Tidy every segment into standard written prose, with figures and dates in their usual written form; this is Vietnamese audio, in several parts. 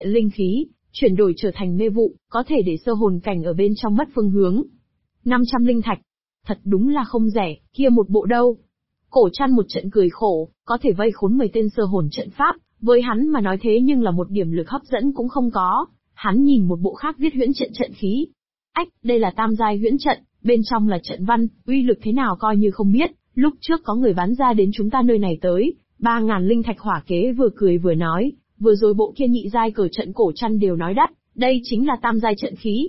linh khí, chuyển đổi trở thành mê vụ, có thể để sơ hồn cảnh ở bên trong mất phương hướng. 500 linh thạch. Thật đúng là không rẻ, kia một bộ đâu. Cổ Trăn một trận cười khổ, có thể vây khốn 10 tên sơ hồn trận pháp, với hắn mà nói thế nhưng là một điểm lực hấp dẫn cũng không có. Hắn nhìn một bộ khác viết huyễn trận trận khí. Ách, đây là tam giai huyễn trận, bên trong là trận văn, uy lực thế nào coi như không biết, lúc trước có người bán ra đến chúng ta nơi này tới, 3.000 linh thạch. Hỏa Kế vừa cười vừa nói, vừa rồi bộ kia nhị giai cờ trận Cổ Trăn đều nói đắt, đây chính là tam giai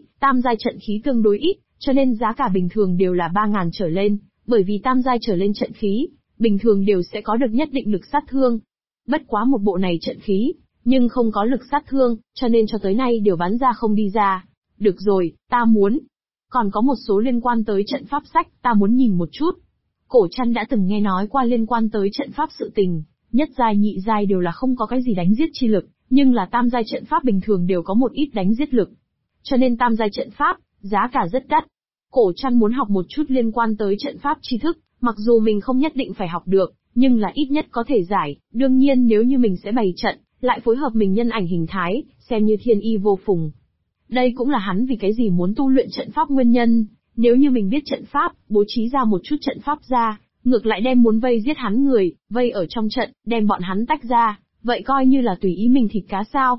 trận khí tương đối ít, cho nên giá cả bình thường đều là 3.000 trở lên, bởi vì tam giai trở lên trận khí, bình thường đều sẽ có được nhất định lực sát thương. Bất quá một bộ này trận khí, nhưng không có lực sát thương, cho nên cho tới nay đều bán ra không đi ra. Được rồi, ta muốn. Còn có một số liên quan tới trận pháp sách, ta muốn nhìn một chút. Cổ Trăn đã từng nghe nói qua liên quan tới trận pháp sự tình, nhất giai nhị giai đều là không có cái gì đánh giết chi lực, nhưng là tam giai trận pháp bình thường đều có một ít đánh giết lực. Cho nên tam giai trận pháp, giá cả rất đắt. Cổ Trăn muốn học một chút liên quan tới trận pháp tri thức, mặc dù mình không nhất định phải học được, nhưng là ít nhất có thể giải, đương nhiên nếu như mình sẽ bày trận, lại phối hợp mình nhân ảnh hình thái, xem như thiên y vô phùng. Đây cũng là hắn vì cái gì muốn tu luyện trận pháp nguyên nhân, nếu như mình biết trận pháp, bố trí ra một chút trận pháp ra, ngược lại đem muốn vây giết hắn người, vây ở trong trận, đem bọn hắn tách ra, vậy coi như là tùy ý mình thịt cá sao.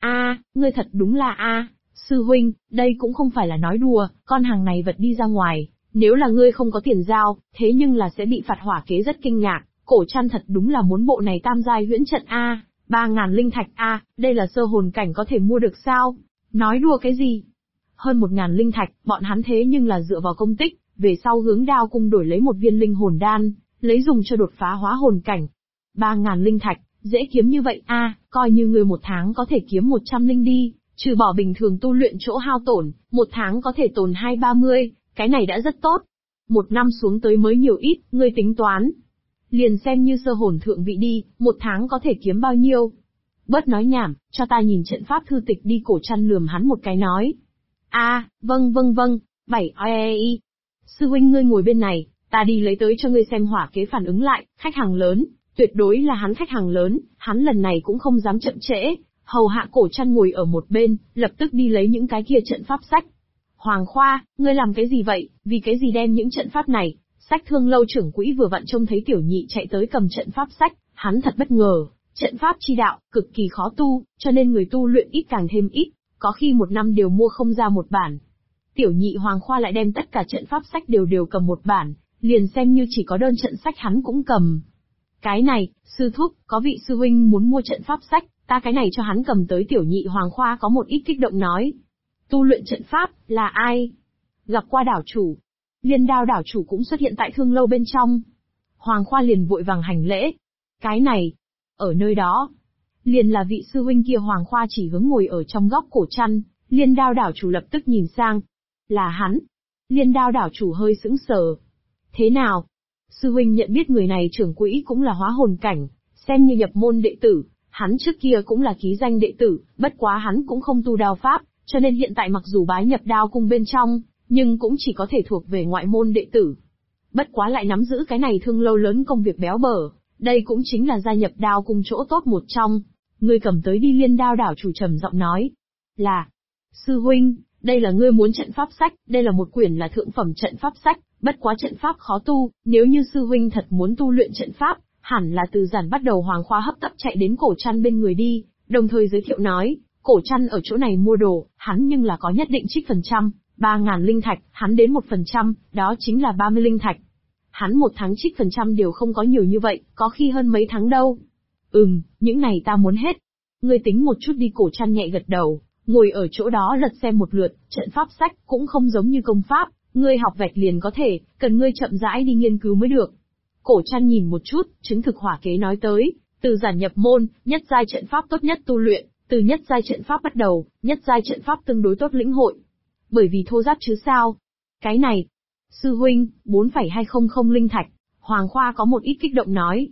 Ngươi thật đúng là sư huynh, đây cũng không phải là nói đùa, con hàng này vật đi ra ngoài, nếu là ngươi không có tiền giao, thế nhưng là sẽ bị phạt. Hỏa Kế rất kinh ngạc, Cổ Trăn thật đúng là muốn bộ này tam giai huyễn trận 3.000 linh thạch đây là sơ hồn cảnh có thể mua được sao? Nói đùa cái gì? Hơn 1.000 linh thạch, bọn hắn thế nhưng là dựa vào công tích, về sau hướng Đao Cung đổi lấy một viên linh hồn đan, lấy dùng cho đột phá hóa hồn cảnh. 3.000 linh thạch, dễ kiếm như vậy coi như người một tháng có thể kiếm 100 linh đi, trừ bỏ bình thường tu luyện chỗ hao tổn, một tháng có thể tồn 20-30, cái này đã rất tốt. Một năm xuống tới mới nhiều ít, ngươi tính toán. Liền xem như sơ hồn thượng vị đi, một tháng có thể kiếm bao nhiêu. Bớt nói nhảm, cho ta nhìn trận pháp thư tịch đi. Cổ Trăn lườm hắn một cái nói. Vâng. 7 Sư huynh ngươi ngồi bên này, ta đi lấy tới cho ngươi xem. Hỏa Kế phản ứng lại, khách hàng lớn, tuyệt đối là hắn khách hàng lớn, hắn lần này cũng không dám chậm trễ, hầu hạ Cổ Trăn ngồi ở một bên, lập tức đi lấy những cái kia trận pháp sách. Hoàng Khoa, ngươi làm cái gì vậy, vì cái gì đem những trận pháp này? Sách Thương Lâu trưởng quỹ vừa vặn trông thấy Tiểu Nhị chạy tới cầm trận pháp sách, hắn thật bất ngờ, trận pháp chi đạo, cực kỳ khó tu, cho nên người tu luyện ít càng thêm ít, có khi một năm đều mua không ra một bản. Tiểu Nhị Hoàng Khoa lại đem tất cả trận pháp sách đều cầm một bản, liền xem như chỉ có đơn trận sách hắn cũng cầm. Cái này, sư thúc, có vị sư huynh muốn mua trận pháp sách, ta cái này cho hắn cầm tới. Tiểu Nhị Hoàng Khoa có một ít kích động nói. Tu luyện trận pháp, là ai? Gặp qua đảo chủ. Liên Đao đảo chủ cũng xuất hiện tại Thương Lâu bên trong. Hoàng Khoa liền vội vàng hành lễ. Cái này, ở nơi đó, liền là vị sư huynh kia. Hoàng Khoa chỉ hướng ngồi ở trong góc Cổ Trăn, Liên Đao đảo chủ lập tức nhìn sang. Là hắn. Liên Đao đảo chủ hơi sững sờ. Thế nào? Sư huynh nhận biết người này trưởng quỹ cũng là hóa hồn cảnh, xem như nhập môn đệ tử, hắn trước kia cũng là ký danh đệ tử, bất quá hắn cũng không tu đao pháp, cho nên hiện tại mặc dù bái nhập Đao Cung bên trong, nhưng cũng chỉ có thể thuộc về ngoại môn đệ tử. Bất quá lại nắm giữ cái này Thương Lâu lớn công việc béo bở, đây cũng chính là gia nhập Đao Cung chỗ tốt một trong. Ngươi cầm tới đi. Liên Đao đảo chủ trầm giọng nói. Là, sư huynh, đây là ngươi muốn trận pháp sách, đây là một quyển là thượng phẩm trận pháp sách, bất quá trận pháp khó tu, nếu như sư huynh thật muốn tu luyện trận pháp, hẳn là từ giản bắt đầu. Hoàng Khoa hấp tấp chạy đến Cổ Trăn bên người đi, đồng thời giới thiệu nói, Cổ Trăn ở chỗ này mua đồ, hắn nhưng là có nhất định trích phần trăm, 3.000 linh thạch, hắn đến 1%, đó chính là 30 linh thạch. Hắn một tháng trích phần trăm đều không có nhiều như vậy, có khi hơn mấy tháng đâu. Những này ta muốn hết. Ngươi tính một chút đi. Cổ Trăn nhẹ gật đầu, ngồi ở chỗ đó lật xem một lượt. Trận pháp sách cũng không giống như công pháp, ngươi học vạch liền có thể, cần ngươi chậm rãi đi nghiên cứu mới được. Cổ Trăn nhìn một chút, chứng thực Hỏa Kế nói tới, từ giản nhập môn, nhất giai trận pháp tốt nhất tu luyện, từ nhất giai trận pháp bắt đầu, nhất giai trận pháp tương đối tốt lĩnh hội. Bởi vì thô giáp chứ sao? Cái này, sư huynh, 4,200 linh thạch. Hoàng Khoa có một ít kích động nói.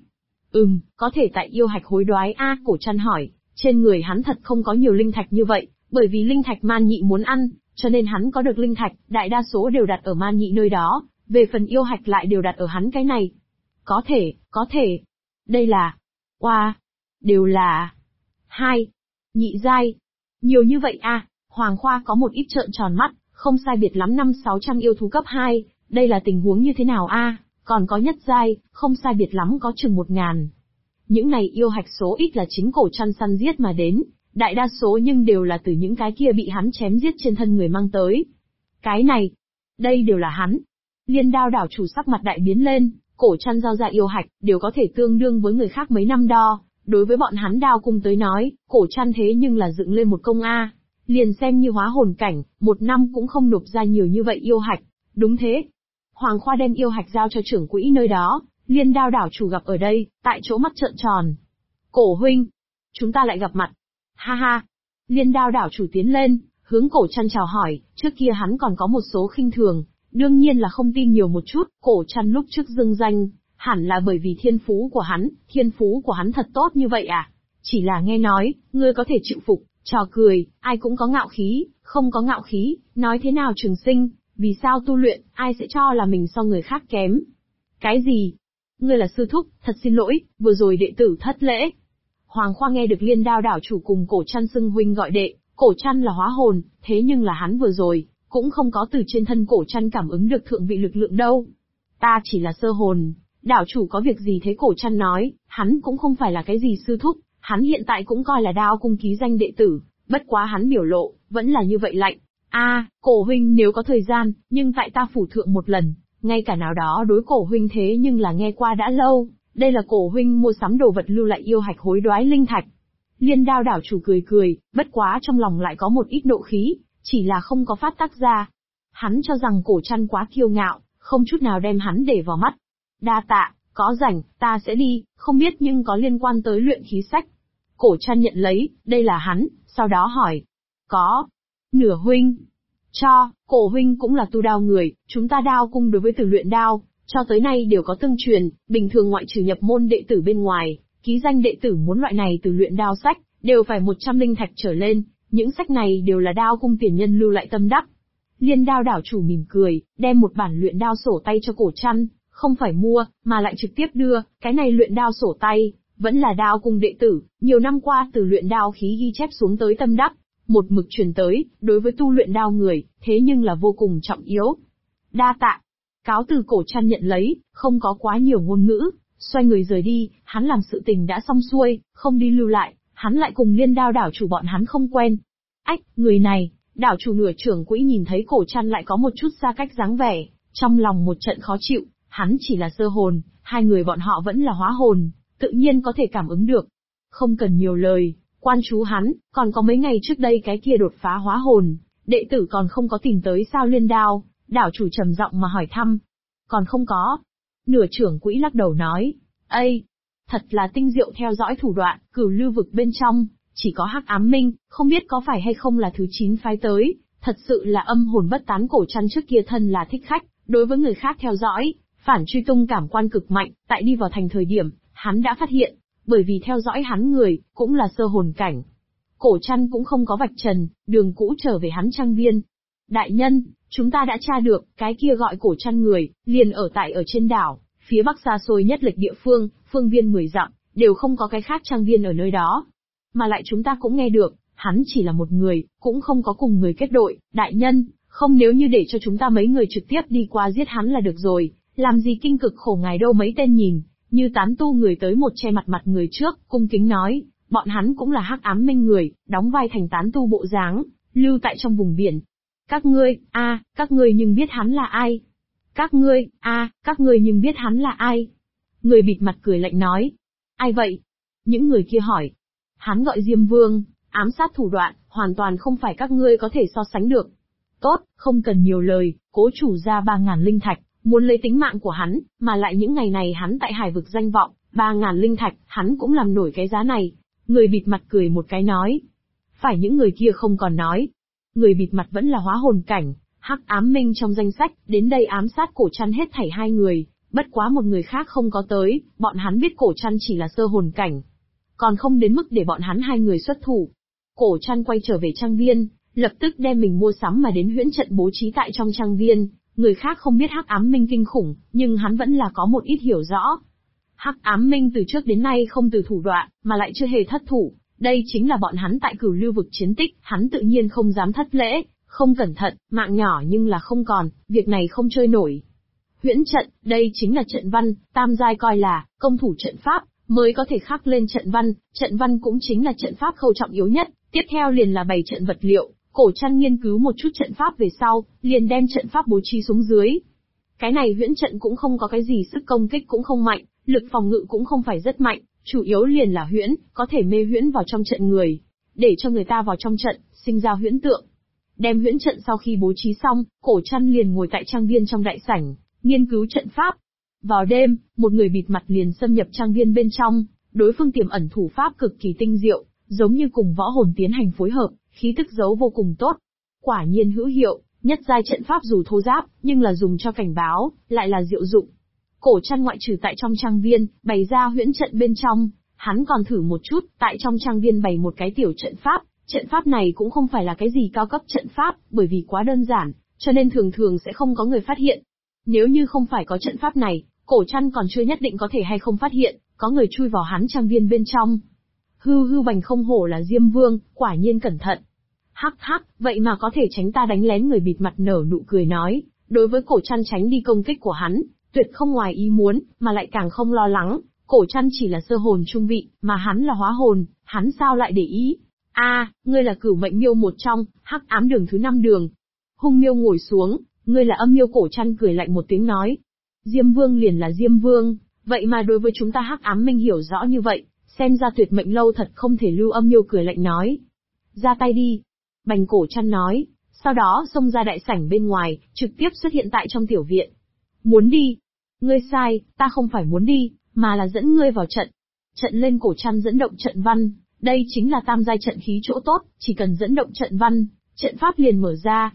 Có thể tại yêu hạch hối đoái Cổ Trăn hỏi, trên người hắn thật không có nhiều linh thạch như vậy, bởi vì linh thạch Man Nhị muốn ăn, cho nên hắn có được linh thạch, đại đa số đều đặt ở Man Nhị nơi đó, về phần yêu hạch lại đều đặt ở hắn cái này. Có thể. Đây là, đều là nhị giai. Nhiều như vậy à? Hoàng Khoa có một ít trợn tròn mắt, không sai biệt lắm 500-600 yêu thú cấp 2, đây là tình huống như thế nào a? Còn có nhất giai, không sai biệt lắm có chừng 1000. Những này yêu hạch số ít là chính cổ chăn săn giết mà đến, đại đa số nhưng đều là từ những cái kia bị hắn chém giết trên thân người mang tới. Cái này, đây đều là hắn. Liên Đao đảo chủ sắc mặt đại biến lên, cổ chăn giao ra yêu hạch, đều có thể tương đương với người khác mấy năm đo. Đối với bọn hắn Đao cung tới nói, cổ chăn thế nhưng là dựng lên một công a. Liền xem như hóa hồn cảnh, 1 năm cũng không nộp ra nhiều như vậy yêu hạch. Đúng thế. Hoàng Khoa đem yêu hạch giao cho trưởng quỹ nơi đó, Liên Đao đảo chủ gặp ở đây, tại chỗ mắt trợn tròn. Cổ huynh, chúng ta lại gặp mặt. Ha ha. Liên Đao đảo chủ tiến lên, hướng cổ chăn chào hỏi, trước kia hắn còn có một số khinh thường, đương nhiên là không tin nhiều một chút, cổ chăn lúc trước dưng danh, hẳn là bởi vì thiên phú của hắn thật tốt như vậy à? Chỉ là nghe nói, ngươi có thể chịu phục, trò cười, ai cũng có ngạo khí, không có ngạo khí, nói thế nào Trường Sinh, vì sao tu luyện, ai sẽ cho là mình so người khác kém? Cái gì? Ngươi là sư thúc, thật xin lỗi, vừa rồi đệ tử thất lễ. Hoàng Khoa nghe được Liên Đao đảo chủ cùng cổ chăn xưng huynh gọi đệ, cổ chăn là hóa hồn, thế nhưng là hắn vừa rồi, cũng không có từ trên thân cổ chăn cảm ứng được thượng vị lực lượng đâu. Ta chỉ là sơ hồn, đảo chủ có việc gì thế? Cổ chăn nói, hắn cũng không phải là cái gì sư thúc, hắn hiện tại cũng coi là Đao cung ký danh đệ tử, bất quá hắn biểu lộ, vẫn là như vậy lạnh. Cổ huynh nếu có thời gian, nhưng tại ta phủ thượng một lần, ngay cả nào đó đối cổ huynh thế nhưng là nghe qua đã lâu, đây là cổ huynh mua sắm đồ vật lưu lại yêu hạch hối đoái linh thạch. Liên Đao đảo chủ cười cười, bất quá trong lòng lại có một ít nộ khí, chỉ là không có phát tác ra. Hắn cho rằng cổ chăn quá kiêu ngạo, không chút nào đem hắn để vào mắt. Đa tạ, có rảnh, ta sẽ đi, không biết nhưng có liên quan tới luyện khí sách. Cổ chăn nhận lấy, đây là hắn, sau đó hỏi. Có. Nửa huynh. Cho, cổ huynh cũng là tu đao người, chúng ta Đao cung đối với từ luyện đao, cho tới nay đều có tương truyền, bình thường ngoại trừ nhập môn đệ tử bên ngoài, ký danh đệ tử muốn loại này từ luyện đao sách, đều phải 100 linh thạch trở lên, những sách này đều là Đao cung tiền nhân lưu lại tâm đắc. Liên Đao đảo chủ mỉm cười, đem một bản luyện đao sổ tay cho cổ chăn, không phải mua, mà lại trực tiếp đưa, cái này luyện đao sổ tay, vẫn là Đao cung đệ tử, nhiều năm qua từ luyện đao khí ghi chép xuống tới tâm đắc, một mực truyền tới, đối với tu luyện đao người, thế nhưng là vô cùng trọng yếu. Đa tạ. Cáo từ cổ chăn nhận lấy, không có quá nhiều ngôn ngữ, xoay người rời đi, hắn làm sự tình đã xong xuôi, không đi lưu lại, hắn lại cùng Liên Đao đảo chủ bọn hắn không quen. Ách, người này, đảo chủ nửa trưởng quỹ nhìn thấy cổ chăn lại có một chút xa cách dáng vẻ, trong lòng một trận khó chịu, hắn chỉ là sơ hồn, hai người bọn họ vẫn là hóa hồn, tự nhiên có thể cảm ứng được. Không cần nhiều lời, quan chú hắn, còn có mấy ngày trước đây cái kia đột phá hóa hồn, đệ tử còn không có tìm tới sao? Liên Đao đảo chủ trầm giọng mà hỏi thăm. Còn không có. Nửa trưởng quỹ lắc đầu nói, ây, thật là tinh diệu theo dõi thủ đoạn, Cửu Lưu vực bên trong, chỉ có Hắc Ám Minh, không biết có phải hay không là thứ 9 phái tới, thật sự là âm hồn bất tán. Cổ chăn trước kia thân là thích khách, đối với người khác theo dõi, phản truy tung cảm quan cực mạnh, tại đi vào thành thời điểm, hắn đã phát hiện, bởi vì theo dõi hắn người, cũng là sơ hồn cảnh. Cổ chăn cũng không có vạch trần, đường cũ trở về hắn trang viên. Đại nhân, chúng ta đã tra được, cái kia gọi cổ chăn người, liền ở trên đảo, phía bắc xa xôi nhất lịch địa phương, phương viên 10 dặm, đều không có cái khác trang viên ở nơi đó. Mà lại chúng ta cũng nghe được, hắn chỉ là một người, cũng không có cùng người kết đội. Đại nhân, không nếu như để cho chúng ta mấy người trực tiếp đi qua giết hắn là được rồi, làm gì kinh cực khổ ngài đâu. Mấy tên nhìn như tán tu người tới một che mặt người trước, cung kính nói, bọn hắn cũng là Hắc Ám Minh người, đóng vai thành tán tu bộ dáng, lưu tại trong vùng biển. Các ngươi nhưng biết hắn là ai? Các ngươi nhưng biết hắn là ai? Người bịt mặt cười lạnh nói. Ai vậy? Những người kia hỏi. Hắn gọi Diêm Vương, ám sát thủ đoạn, hoàn toàn không phải các ngươi có thể so sánh được. Tốt, không cần nhiều lời, cố chủ ra 3.000 linh thạch, muốn lấy tính mạng của hắn, mà lại những ngày này hắn tại hải vực danh vọng, 3.000 linh thạch, hắn cũng làm nổi cái giá này. Người bịt mặt cười một cái nói. Phải, những người kia không còn nói. Người bịt mặt vẫn là hóa hồn cảnh, Hắc Ám Minh trong danh sách, đến đây ám sát cổ chăn hết thảy 2 người, bất quá một người khác không có tới, bọn hắn biết cổ chăn chỉ là sơ hồn cảnh, còn không đến mức để bọn hắn 2 người xuất thủ. Cổ chăn quay trở về trang viên, lập tức đem mình mua sắm mà đến huyễn trận bố trí tại trong trang viên. Người khác không biết Hắc Ám Minh kinh khủng, nhưng hắn vẫn là có một ít hiểu rõ. Hắc Ám Minh từ trước đến nay không từ thủ đoạn, mà lại chưa hề thất thủ, Đây chính là bọn hắn tại Cửu Lưu vực chiến tích, hắn tự nhiên không dám thất lễ, không cẩn thận, mạng nhỏ nhưng là không còn, việc này không chơi nổi. Huyễn trận, đây chính là trận văn, tam giai coi là công thủ trận pháp, mới có thể khắc lên trận văn cũng chính là trận pháp khâu trọng yếu nhất, tiếp theo liền là bày trận vật liệu. Cổ Trăn nghiên cứu một chút trận pháp về sau, liền đem trận pháp bố trí xuống dưới. Cái này huyễn trận cũng không có cái gì sức công kích cũng không mạnh, lực phòng ngự cũng không phải rất mạnh, chủ yếu liền là huyễn, có thể mê huyễn vào trong trận người, để cho người ta vào trong trận, sinh ra huyễn tượng. Đem huyễn trận sau khi bố trí xong, Cổ Trăn liền ngồi tại trang viên trong đại sảnh, nghiên cứu trận pháp. Vào đêm, một người bịt mặt liền xâm nhập trang viên bên trong, đối phương tiềm ẩn thủ pháp cực kỳ tinh diệu, giống như cùng võ hồn tiến hành phối hợp, khí tức giấu vô cùng tốt. Quả nhiên hữu hiệu, nhất giai trận pháp dù thô ráp, nhưng là dùng cho cảnh báo, lại là diệu dụng. Cổ Trăn ngoại trừ tại trong trang viên, bày ra huyễn trận bên trong, hắn còn thử một chút, tại trong trang viên bày một cái tiểu trận pháp này cũng không phải là cái gì cao cấp trận pháp, bởi vì quá đơn giản, cho nên thường thường sẽ không có người phát hiện. Nếu như không phải có trận pháp này, Cổ Trăn còn chưa nhất định có thể hay không phát hiện, có người chui vào hắn trang viên bên trong. Hư bành không hổ là Diêm Vương, quả nhiên cẩn thận. Hắc hắc, vậy mà có thể tránh ta đánh lén, người bịt mặt nở nụ cười nói, đối với Cổ Trăn tránh đi công kích của hắn, tuyệt không ngoài ý muốn, mà lại càng không lo lắng, Cổ Trăn chỉ là sơ hồn trung vị, mà hắn là hóa hồn, hắn sao lại để ý. Ngươi là Cửu Mệnh Miêu một trong, Hắc Ám Đường thứ 5 đường. Hung Miêu ngồi xuống, ngươi là Âm Miêu. Cổ Trăn cười lạnh một tiếng nói. Diêm Vương liền là Diêm Vương, vậy mà đối với chúng ta Hắc Ám Minh hiểu rõ như vậy, xem ra Tuyệt Mệnh Lâu thật không thể lưu. Âm Miêu cười lạnh nói. Ra tay đi. Bành. Cổ Trăn nói, sau đó xông ra đại sảnh bên ngoài, trực tiếp xuất hiện tại trong tiểu viện. Muốn đi? Ngươi sai, ta không phải muốn đi, mà là dẫn ngươi vào trận. Trận lên. Cổ Trăn dẫn động trận văn, đây chính là tam giai trận khí chỗ tốt, chỉ cần dẫn động trận văn, trận pháp liền mở ra.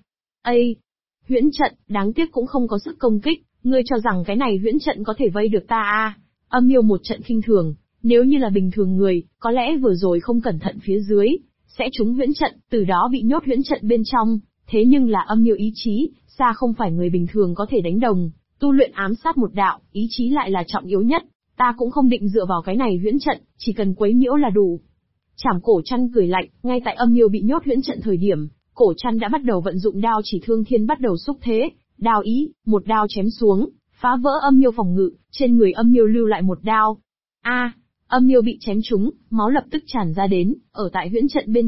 Huyễn trận, đáng tiếc cũng không có sức công kích, ngươi cho rằng cái này huyễn trận có thể vây được ta? Âm Miêu một trận khinh thường, nếu như là bình thường người, có lẽ vừa rồi không cẩn thận phía dưới, sẽ trúng huyễn trận, từ đó bị nhốt huyễn trận bên trong, thế nhưng là Âm Miêu ý chí, xa không phải người bình thường có thể đánh đồng, tu luyện ám sát một đạo, ý chí lại là trọng yếu nhất, ta cũng không định dựa vào cái này huyễn trận, chỉ cần quấy nhiễu là đủ. Chảm. Cổ Trăn cười lạnh, ngay tại Âm Miêu bị nhốt huyễn trận thời điểm, Cổ Trăn đã bắt đầu vận dụng đao chỉ thương thiên bắt đầu xúc thế, đao ý, một đao chém xuống, phá vỡ Âm Miêu phòng ngự, trên người Âm Miêu lưu lại một đao. Âm Miêu bị chém trúng, máu lập tức tràn ra đến, ở tại huyễn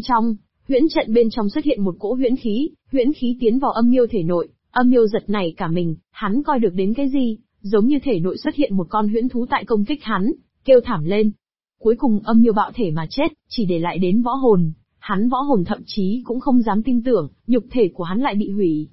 trận bên trong xuất hiện một cỗ huyễn khí tiến vào Âm Miêu thể nội, Âm Miêu giật nảy cả mình, hắn coi được đến cái gì, giống như thể nội xuất hiện một con huyễn thú tại công kích hắn, kêu thảm lên. Cuối cùng Âm Miêu bạo thể mà chết, chỉ để lại đến võ hồn. Hắn võ hồn thậm chí cũng không dám tin tưởng, nhục thể của hắn lại bị hủy.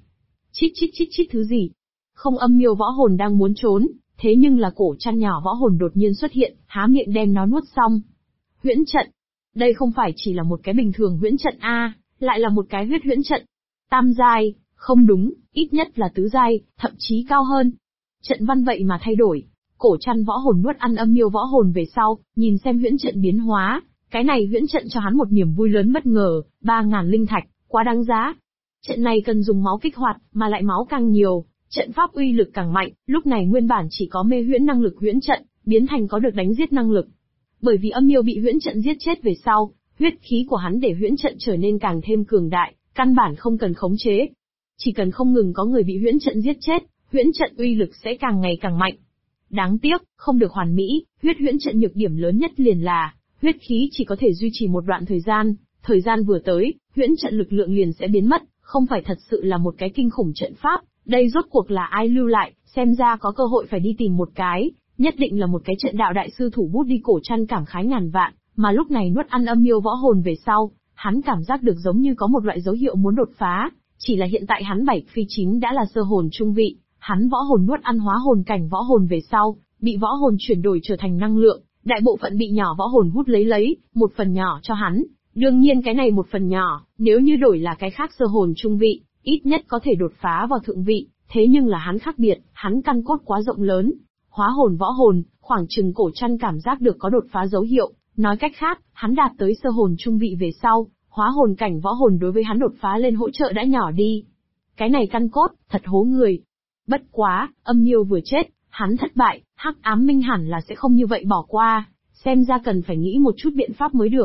Chít thứ gì? Không. Âm Miêu võ hồn đang muốn trốn, thế nhưng là Cổ Trăn nhỏ võ hồn đột nhiên xuất hiện, há miệng đem nó nuốt xong. Huyễn trận. Đây không phải chỉ là một cái bình thường huyễn trận lại là một cái huyết huyễn trận. Tam giai, không đúng, ít nhất là tứ giai, thậm chí cao hơn. Trận văn vậy mà thay đổi. Cổ Trăn võ hồn nuốt ăn Âm Miêu võ hồn về sau, nhìn xem huyễn trận biến hóa. Cái này huyễn trận cho hắn một niềm vui lớn bất ngờ, 3.000 linh thạch, quá đáng giá. Trận này cần dùng máu kích hoạt, mà lại máu càng nhiều, trận pháp uy lực càng mạnh, lúc này nguyên bản chỉ có mê huyễn năng lực huyễn trận, biến thành có được đánh giết năng lực. Bởi vì Âm Miêu bị huyễn trận giết chết về sau, huyết khí của hắn để huyễn trận trở nên càng thêm cường đại, căn bản không cần khống chế. Chỉ cần không ngừng có người bị huyễn trận giết chết, huyễn trận uy lực sẽ càng ngày càng mạnh. Đáng tiếc, không được hoàn mỹ, huyễn trận nhược điểm lớn nhất liền là huyết khí chỉ có thể duy trì một đoạn thời gian vừa tới, huyễn trận lực lượng liền sẽ biến mất, không phải thật sự là một cái kinh khủng trận pháp, đây rốt cuộc là ai lưu lại, xem ra có cơ hội phải đi tìm một cái, nhất định là một cái trận đạo đại sư thủ bút đi. Cổ Trăn cảm khái ngàn vạn, mà lúc này nuốt ăn Âm Miêu võ hồn về sau, hắn cảm giác được giống như có một loại dấu hiệu muốn đột phá, chỉ là hiện tại hắn 7 phi 9 đã là sơ hồn trung vị, hắn võ hồn nuốt ăn hóa hồn cảnh võ hồn về sau, bị võ hồn chuyển đổi trở thành năng lượng. Đại bộ phận bị nhỏ võ hồn hút lấy, một phần nhỏ cho hắn. Đương nhiên cái này một phần nhỏ, nếu như đổi là cái khác sơ hồn trung vị, ít nhất có thể đột phá vào thượng vị, thế nhưng là hắn khác biệt, hắn căn cốt quá rộng lớn. Hóa hồn võ hồn, khoảng chừng Cổ Trăn cảm giác được có đột phá dấu hiệu, nói cách khác, hắn đạt tới sơ hồn trung vị về sau, hóa hồn cảnh võ hồn đối với hắn đột phá lên hỗ trợ đã nhỏ đi. Cái này căn cốt, thật hố người. Bất quá, Âm Miêu vừa chết, hắn thất bại, Hắc Ám Minh hẳn là sẽ không như vậy bỏ qua, xem ra cần phải nghĩ một chút biện pháp mới được.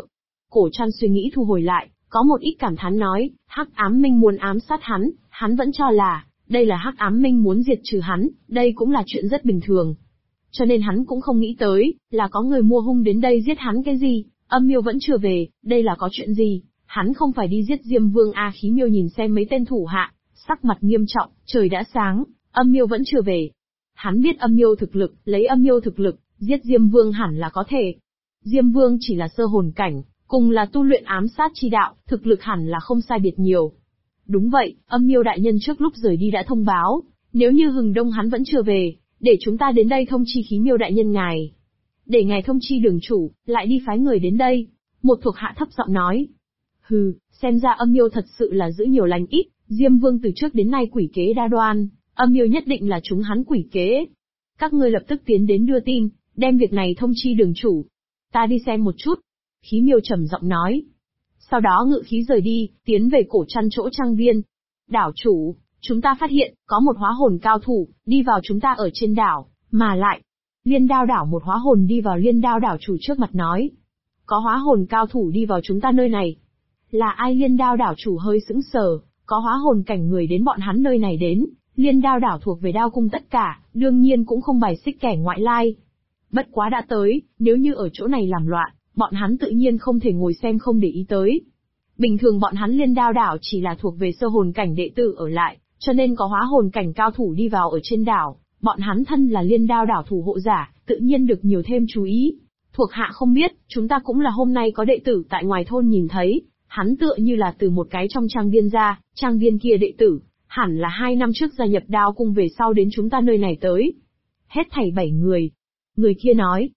Cổ Trăn suy nghĩ thu hồi lại, có một ít cảm thán nói, Hắc Ám Minh muốn ám sát hắn vẫn cho là, đây là Hắc Ám Minh muốn diệt trừ hắn, đây cũng là chuyện rất bình thường. Cho nên hắn cũng không nghĩ tới, là có người mua hung đến đây giết hắn cái gì, Âm Miêu vẫn chưa về, đây là có chuyện gì, hắn không phải đi giết Diêm Vương à. Khí Miêu nhìn xem mấy tên thủ hạ, sắc mặt nghiêm trọng, trời đã sáng, Âm Miêu vẫn chưa về. Hắn biết Âm Miêu thực lực, lấy Âm Miêu thực lực, giết Diêm Vương hẳn là có thể. Diêm Vương chỉ là sơ hồn cảnh, cùng là tu luyện ám sát chi đạo, thực lực hẳn là không sai biệt nhiều. Đúng vậy, Âm Miêu đại nhân trước lúc rời đi đã thông báo, nếu như Hừng Đông hắn vẫn chưa về, để chúng ta đến đây thông chi Khí Miêu đại nhân ngài. Để ngài thông chi đường chủ, lại đi phái người đến đây. Một thuộc hạ thấp giọng nói. Hừ, xem ra Âm Miêu thật sự là giữ nhiều lành ít, Diêm Vương từ trước đến nay quỷ kế đa đoan, Âm Miêu nhất định là chúng hắn quỷ kế. Các ngươi lập tức tiến đến đưa tin, đem việc này thông chi đường chủ. Ta đi xem một chút. Khí Miêu trầm giọng nói. Sau đó ngự khí rời đi, tiến về Cổ Trăn chỗ trang viên. Đảo chủ, chúng ta phát hiện, có một hóa hồn cao thủ, đi vào chúng ta ở trên đảo, mà lại. Liên Đao đảo một hóa hồn đi vào Liên Đao đảo chủ trước mặt nói. Có hóa hồn cao thủ đi vào chúng ta nơi này. Là ai? Liên Đao đảo chủ hơi sững sờ, có hóa hồn cảnh người đến bọn hắn nơi này đến, Liên Đao đảo thuộc về Đao cung tất cả, đương nhiên cũng không bài xích kẻ ngoại lai. Bất quá đã tới, nếu như ở chỗ này làm loạn, bọn hắn tự nhiên không thể ngồi xem không để ý tới. Bình thường bọn hắn Liên Đao đảo chỉ là thuộc về sơ hồn cảnh đệ tử ở lại, cho nên có hóa hồn cảnh cao thủ đi vào ở trên đảo, bọn hắn thân là Liên Đao đảo thủ hộ giả, tự nhiên được nhiều thêm chú ý. Thuộc hạ không biết, chúng ta cũng là hôm nay có đệ tử tại ngoài thôn nhìn thấy, hắn tựa như là từ một cái trong trang viên ra, trang viên kia đệ tử, hẳn là 2 năm trước gia nhập Đao cung về sau đến chúng ta nơi này tới. Hết thảy 7 người. Người kia nói,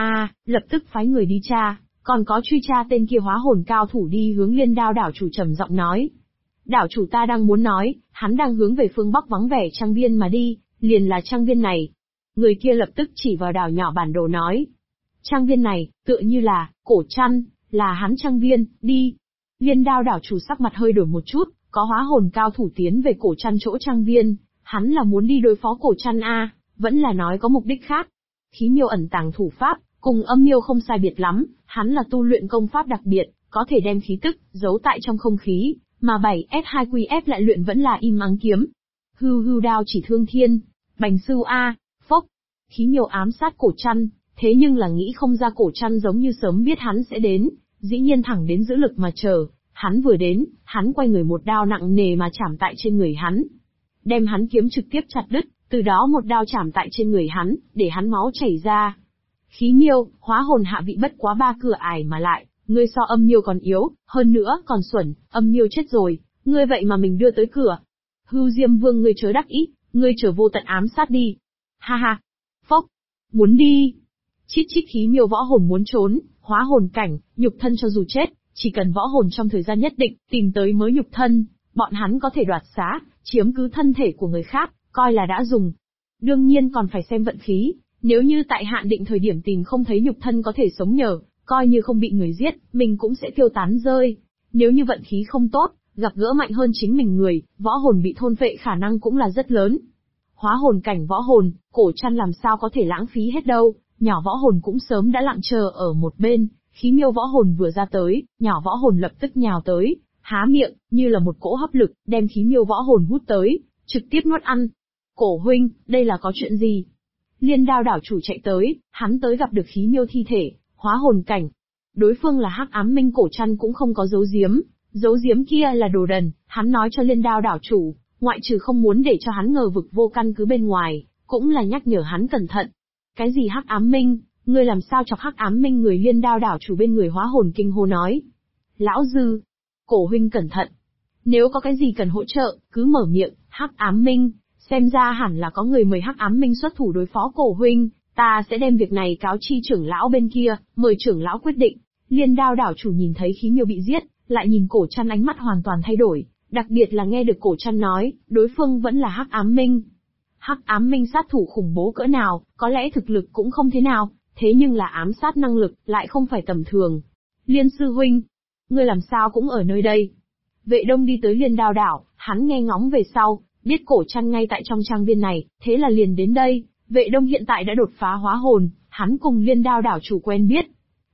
lập tức phái người đi tra, còn có truy tra tên kia hóa hồn cao thủ đi hướng Liên Đao đảo chủ trầm giọng nói. Đảo chủ ta đang muốn nói, hắn đang hướng về phương bắc vắng vẻ trang viên mà đi, liền là trang viên này. Người kia lập tức chỉ vào đảo nhỏ bản đồ nói. Trang viên này, tựa như là, Cổ Trăn, là hắn trang viên, đi. Liên Đao đảo chủ sắc mặt hơi đổi một chút, có hóa hồn cao thủ tiến về Cổ Trăn chỗ trang viên, hắn là muốn đi đối phó Cổ Trăn vẫn là nói có mục đích khác. Khí Miêu ẩn tàng thủ pháp, cùng Âm Miêu không sai biệt lắm, hắn là tu luyện công pháp đặc biệt, có thể đem khí tức giấu tại trong không khí, mà 7S2QF lại luyện vẫn là Im Ắng kiếm. Hưu hưu đao chỉ thương thiên, bành sưu phốc. Khí Miêu ám sát Cổ Trăn, thế nhưng là nghĩ không ra Cổ Trăn giống như sớm biết hắn sẽ đến, dĩ nhiên thẳng đến giữ lực mà chờ. Hắn vừa đến, hắn quay người một đao nặng nề mà chảm tại trên người hắn. Đem hắn kiếm trực tiếp chặt đứt, từ đó một đao chảm tại trên người hắn, để hắn máu chảy ra. Khí Miêu, hóa hồn hạ vị bất quá 3 cửa ải mà lại, ngươi so Âm Miêu còn yếu, hơn nữa còn xuẩn, Âm Miêu chết rồi, ngươi vậy mà mình đưa tới cửa. Hưu Diêm Vương ngươi chớ đắc ý, ngươi chờ vô tận ám sát đi. Ha ha. Phốc. Muốn đi. Chít chít. Khí Miêu võ hồn muốn trốn, hóa hồn cảnh, nhục thân cho dù chết, chỉ cần võ hồn trong thời gian nhất định, tìm tới mới nhục thân, bọn hắn có thể đoạt xá, chiếm cứ thân thể của người khác, coi là đã dùng. Đương nhiên còn phải xem vận khí, nếu như tại hạn định thời điểm tìm không thấy nhục thân có thể sống nhờ, coi như không bị người giết, mình cũng sẽ tiêu tán rơi. Nếu như vận khí không tốt, gặp gỡ mạnh hơn chính mình người, võ hồn bị thôn phệ khả năng cũng là rất lớn. Hóa hồn cảnh võ hồn, Cổ Trăn làm sao có thể lãng phí hết đâu, nhỏ võ hồn cũng sớm đã lặng chờ ở một bên. Khí Miêu võ hồn vừa ra tới, nhỏ võ hồn lập tức nhào tới, há miệng, như là một cỗ hấp lực, đem Khí Miêu võ hồn hút tới, trực tiếp nuốt ăn. Cổ huynh, đây là có chuyện gì? Liên Đao đảo chủ chạy tới, hắn tới gặp được Khí Miêu thi thể, hóa hồn cảnh. Đối phương là Hắc Ám Minh. Cổ Trăn cũng không có giấu giếm kia là đồ đần, hắn nói cho Liên Đao đảo chủ, ngoại trừ không muốn để cho hắn ngờ vực vô căn cứ bên ngoài, cũng là nhắc nhở hắn cẩn thận. Cái gì Hắc Ám Minh? Ngươi làm sao chọc Hắc Ám Minh? Người Liên Đao đảo chủ bên người hóa hồn kinh hô nói. Lão dư, Cổ huynh cẩn thận. Nếu có cái gì cần hỗ trợ, cứ mở miệng. Hắc Ám Minh, xem ra hẳn là có người mời Hắc Ám Minh xuất thủ đối phó Cổ huynh, ta sẽ đem việc này cáo chi trưởng lão bên kia, mời trưởng lão quyết định. Liên Đao đảo chủ nhìn thấy Khí Miêu bị giết, lại nhìn Cổ Trăn ánh mắt hoàn toàn thay đổi, đặc biệt là nghe được Cổ Trăn nói, đối phương vẫn là Hắc Ám Minh. Hắc Ám Minh sát thủ khủng bố cỡ nào, có lẽ thực lực cũng không thế nào, thế nhưng là ám sát năng lực, lại không phải tầm thường. Liên sư huynh, ngươi làm sao cũng ở nơi đây? Vệ Đông đi tới Liên Đao đảo, hắn nghe ngóng về sau, biết Cổ Trăn ngay tại trong trang viên này, thế là liền đến đây. Vệ Đông hiện tại đã đột phá hóa hồn, hắn cùng Liên Đao đảo chủ quen biết.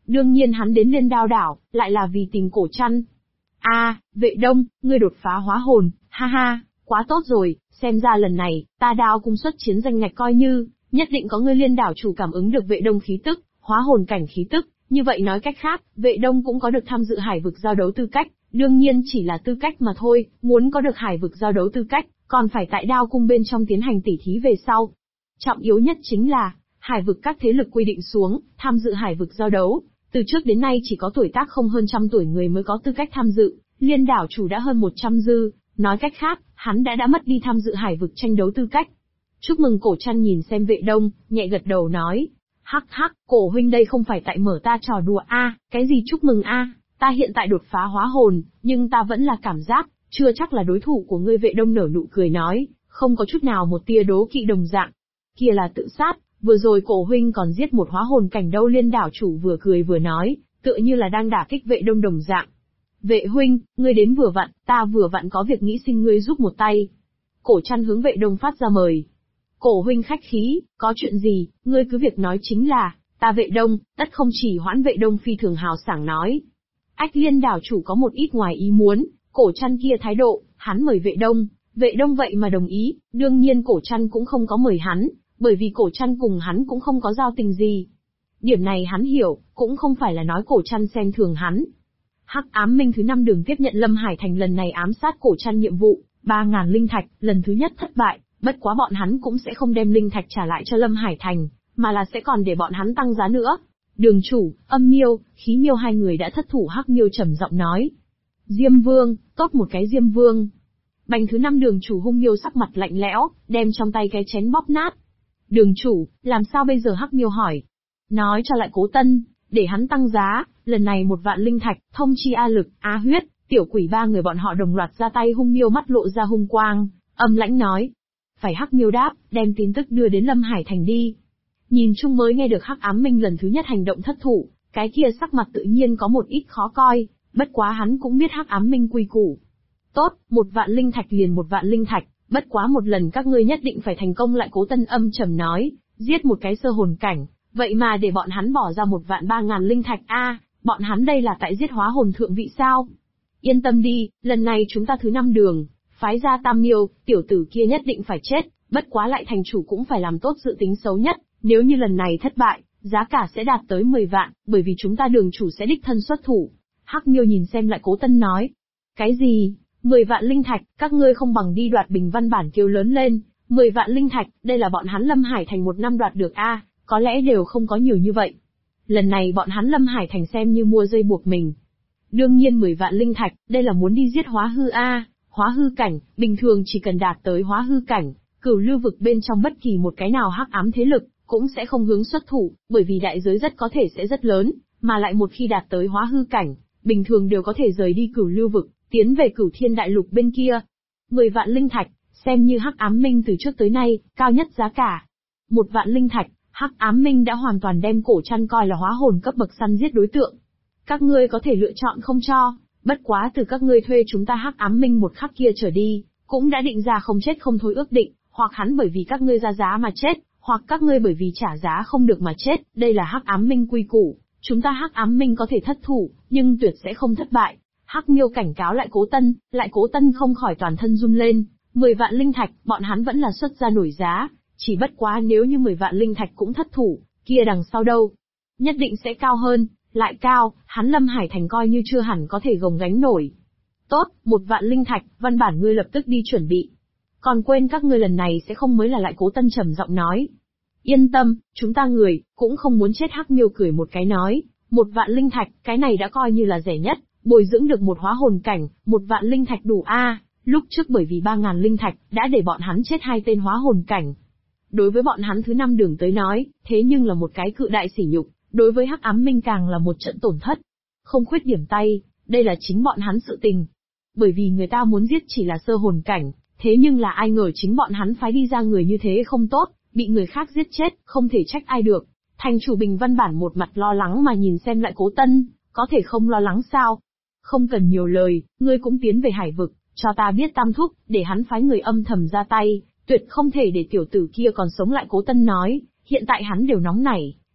Đương nhiên hắn đến Liên Đao đảo, lại là vì tìm Cổ Trăn. Vệ Đông, ngươi đột phá hóa hồn, ha ha, quá tốt rồi, xem ra lần này, ta Đao cung xuất chiến danh ngạch coi như, nhất định có ngươi Liên đảo chủ cảm ứng được Vệ Đông khí tức, hóa hồn cảnh khí tức, như vậy nói cách khác, Vệ Đông cũng có được tham dự hải vực giao đấu tư cách, đương nhiên chỉ là tư cách mà thôi, muốn có được hải vực giao đấu tư cách, còn phải tại Đao cung bên trong tiến hành tỉ thí về sau. Trọng yếu nhất chính là, hải vực các thế lực quy định xuống, tham dự hải vực giao đấu, từ trước đến nay chỉ có tuổi tác không hơn 100 tuổi người mới có tư cách tham dự, Liên đảo chủ đã hơn 100 dư, nói cách khác, hắn đã mất đi tham dự hải vực tranh đấu tư cách. Chúc mừng Cổ Trăn nhìn xem Vệ Đông, nhẹ gật đầu nói, hắc hắc, Cổ huynh đây không phải tại mở ta trò đùa cái gì chúc mừng ta hiện tại đột phá hóa hồn, nhưng ta vẫn là cảm giác, chưa chắc là đối thủ của ngươi. Vệ Đông nở nụ cười nói, không có chút nào một tia đố kỵ đồng dạng. Kia là tự sát, vừa rồi Cổ huynh còn giết một hóa hồn cảnh đâu. Liên đảo chủ vừa cười vừa nói, tựa như là đang đả kích Vệ Đông đồng dạng. Vệ huynh, ngươi đến vừa vặn, ta vừa vặn có việc nghĩ xin ngươi giúp một tay. Cổ Trăn hướng Vệ Đông phát ra mời. Cổ huynh khách khí, có chuyện gì, ngươi cứ việc nói chính là, ta Vệ Đông, tất không chỉ hoãn. Vệ Đông phi thường hào sảng nói. Liên đảo chủ có một ít ngoài ý muốn, Cổ Trăn kia thái độ, hắn mời Vệ Đông vậy mà đồng ý, đương nhiên Cổ Trăn cũng không có mời hắn, bởi vì Cổ Trăn cùng hắn cũng không có giao tình gì. Điểm này hắn hiểu, cũng không phải là nói Cổ Trăn xem thường hắn. Hắc Ám Minh thứ 5 đường tiếp nhận Lâm Hải Thành lần này ám sát Cổ Trăn nhiệm vụ, 3.000 linh thạch, lần thứ nhất thất bại, bất quá bọn hắn cũng sẽ không đem linh thạch trả lại cho Lâm Hải Thành, mà là sẽ còn để bọn hắn tăng giá nữa. Đường chủ, Âm Miêu, Khí Miêu hai người đã thất thủ. Hắc Miêu trầm giọng nói. Diêm Vương, tốt một cái Diêm Vương. Bành thứ 5 đường chủ Hung Miêu sắc mặt lạnh lẽo, đem trong tay cái chén bóp nát. Đường chủ, làm sao bây giờ? Hắc Miêu hỏi. Nói cho lại Cố Tân, để hắn tăng giá, lần này 1.000 linh thạch, thông chi A Lực, A Huyết, Tiểu Quỷ ba người bọn họ đồng loạt ra tay. Hung Miêu mắt lộ ra hung quang, âm lãnh nói. Phải. Hắc Miêu đáp, đem tin tức đưa đến Lâm Hải Thành đi. Nhìn chung mới nghe được Hắc Ám Minh lần thứ nhất hành động thất thủ, cái kia sắc mặt tự nhiên có một ít khó coi, bất quá hắn cũng biết Hắc Ám Minh quy củ. Tốt, 1.000 linh thạch liền 1.000 linh thạch, bất quá một lần các ngươi nhất định phải thành công. Lại Cố Tân âm trầm nói, giết một cái sơ hồn cảnh, vậy mà để bọn hắn bỏ ra 1.300.000 linh thạch bọn hắn đây là tại giết hóa hồn thượng vị sao? Yên tâm đi, lần này chúng ta thứ 5 đường, phái ra Tam Miêu, tiểu tử kia nhất định phải chết, bất quá lại thành chủ cũng phải làm tốt dự tính xấu nhất, nếu như lần này thất bại, giá cả sẽ đạt tới 10 vạn, bởi vì chúng ta đường chủ sẽ đích thân xuất thủ. Hắc Miêu nhìn xem lại Cố Tân nói. Cái gì? 10 vạn linh thạch, các ngươi không bằng đi đoạt bình văn bản kêu lớn lên, 10 vạn linh thạch, đây là bọn hắn Lâm Hải Thành một năm đoạt được có lẽ đều không có nhiều như vậy. Lần này bọn hắn Lâm Hải Thành xem như mua dây buộc mình. Đương nhiên 10 vạn linh thạch, đây là muốn đi giết hóa hư hóa hư cảnh, bình thường chỉ cần đạt tới hóa hư cảnh, cửu lưu vực bên trong bất kỳ một cái nào hắc ám thế lực, cũng sẽ không hướng xuất thủ, bởi vì đại giới rất có thể sẽ rất lớn, mà lại một khi đạt tới hóa hư cảnh, bình thường đều có thể rời đi cửu lưu vực, tiến về Cửu Thiên đại lục bên kia. 10 vạn linh thạch, xem như Hắc Ám Minh từ trước tới nay, cao nhất giá cả. 1.000 linh thạch, Hắc Ám Minh đã hoàn toàn đem Cổ Trăn coi là hóa hồn cấp bậc săn giết đối tượng. Các ngươi có thể lựa chọn không cho, bất quá từ các ngươi thuê chúng ta Hắc Ám Minh một khắc kia trở đi, cũng đã định ra không chết không thôi ước định, hoặc hắn bởi vì các ngươi ra giá mà chết, hoặc các ngươi bởi vì trả giá không được mà chết, đây là Hắc Ám Minh quy củ, chúng ta Hắc Ám Minh có thể thất thủ, nhưng tuyệt sẽ không thất bại. Hắc Miêu cảnh cáo lại Cố Tân không khỏi toàn thân run lên, 10 vạn linh thạch, bọn hắn vẫn là xuất ra nổi giá, chỉ bất quá nếu như 10 vạn linh thạch cũng thất thủ, kia đằng sau đâu? Nhất định sẽ cao hơn, lại cao, hắn Lâm Hải Thành coi như chưa hẳn có thể gồng gánh nổi. Tốt, 1.000 linh thạch, văn bản ngươi lập tức đi chuẩn bị. Còn quên các ngươi lần này sẽ không mới là. Lại Cố Tân trầm giọng nói. Yên tâm, chúng ta người, cũng không muốn chết. Hắc Miêu cười một cái nói, 1.000 linh thạch, cái này đã coi như là rẻ nhất, bồi dưỡng được một hóa hồn cảnh, 1.000 linh thạch đủ lúc trước bởi vì 3.000 linh thạch, đã để bọn hắn chết 2 tên hóa hồn cảnh. Đối với bọn hắn thứ 5 đường tới nói, thế nhưng là một cái cự đại sỉ nhục, đối với Hắc Ám Minh càng là một trận tổn thất. Không khuyết điểm tay, đây là chính bọn hắn sự tình. Bởi vì người ta muốn giết chỉ là sơ hồn cảnh, thế nhưng là ai ngờ chính bọn hắn phái đi ra người như thế không tốt, bị người khác giết chết, không thể trách ai được. Thành chủ Bình Văn Bản một mặt lo lắng mà nhìn xem lại Cố Tân, có thể không lo lắng sao? Không cần nhiều lời, ngươi cũng tiến về hải vực, cho ta biết Tam Thúc, để hắn phái người âm thầm ra tay, tuyệt không thể để tiểu tử kia còn sống. Lại Cố Tân nói, hiện tại hắn đều nóng nảy,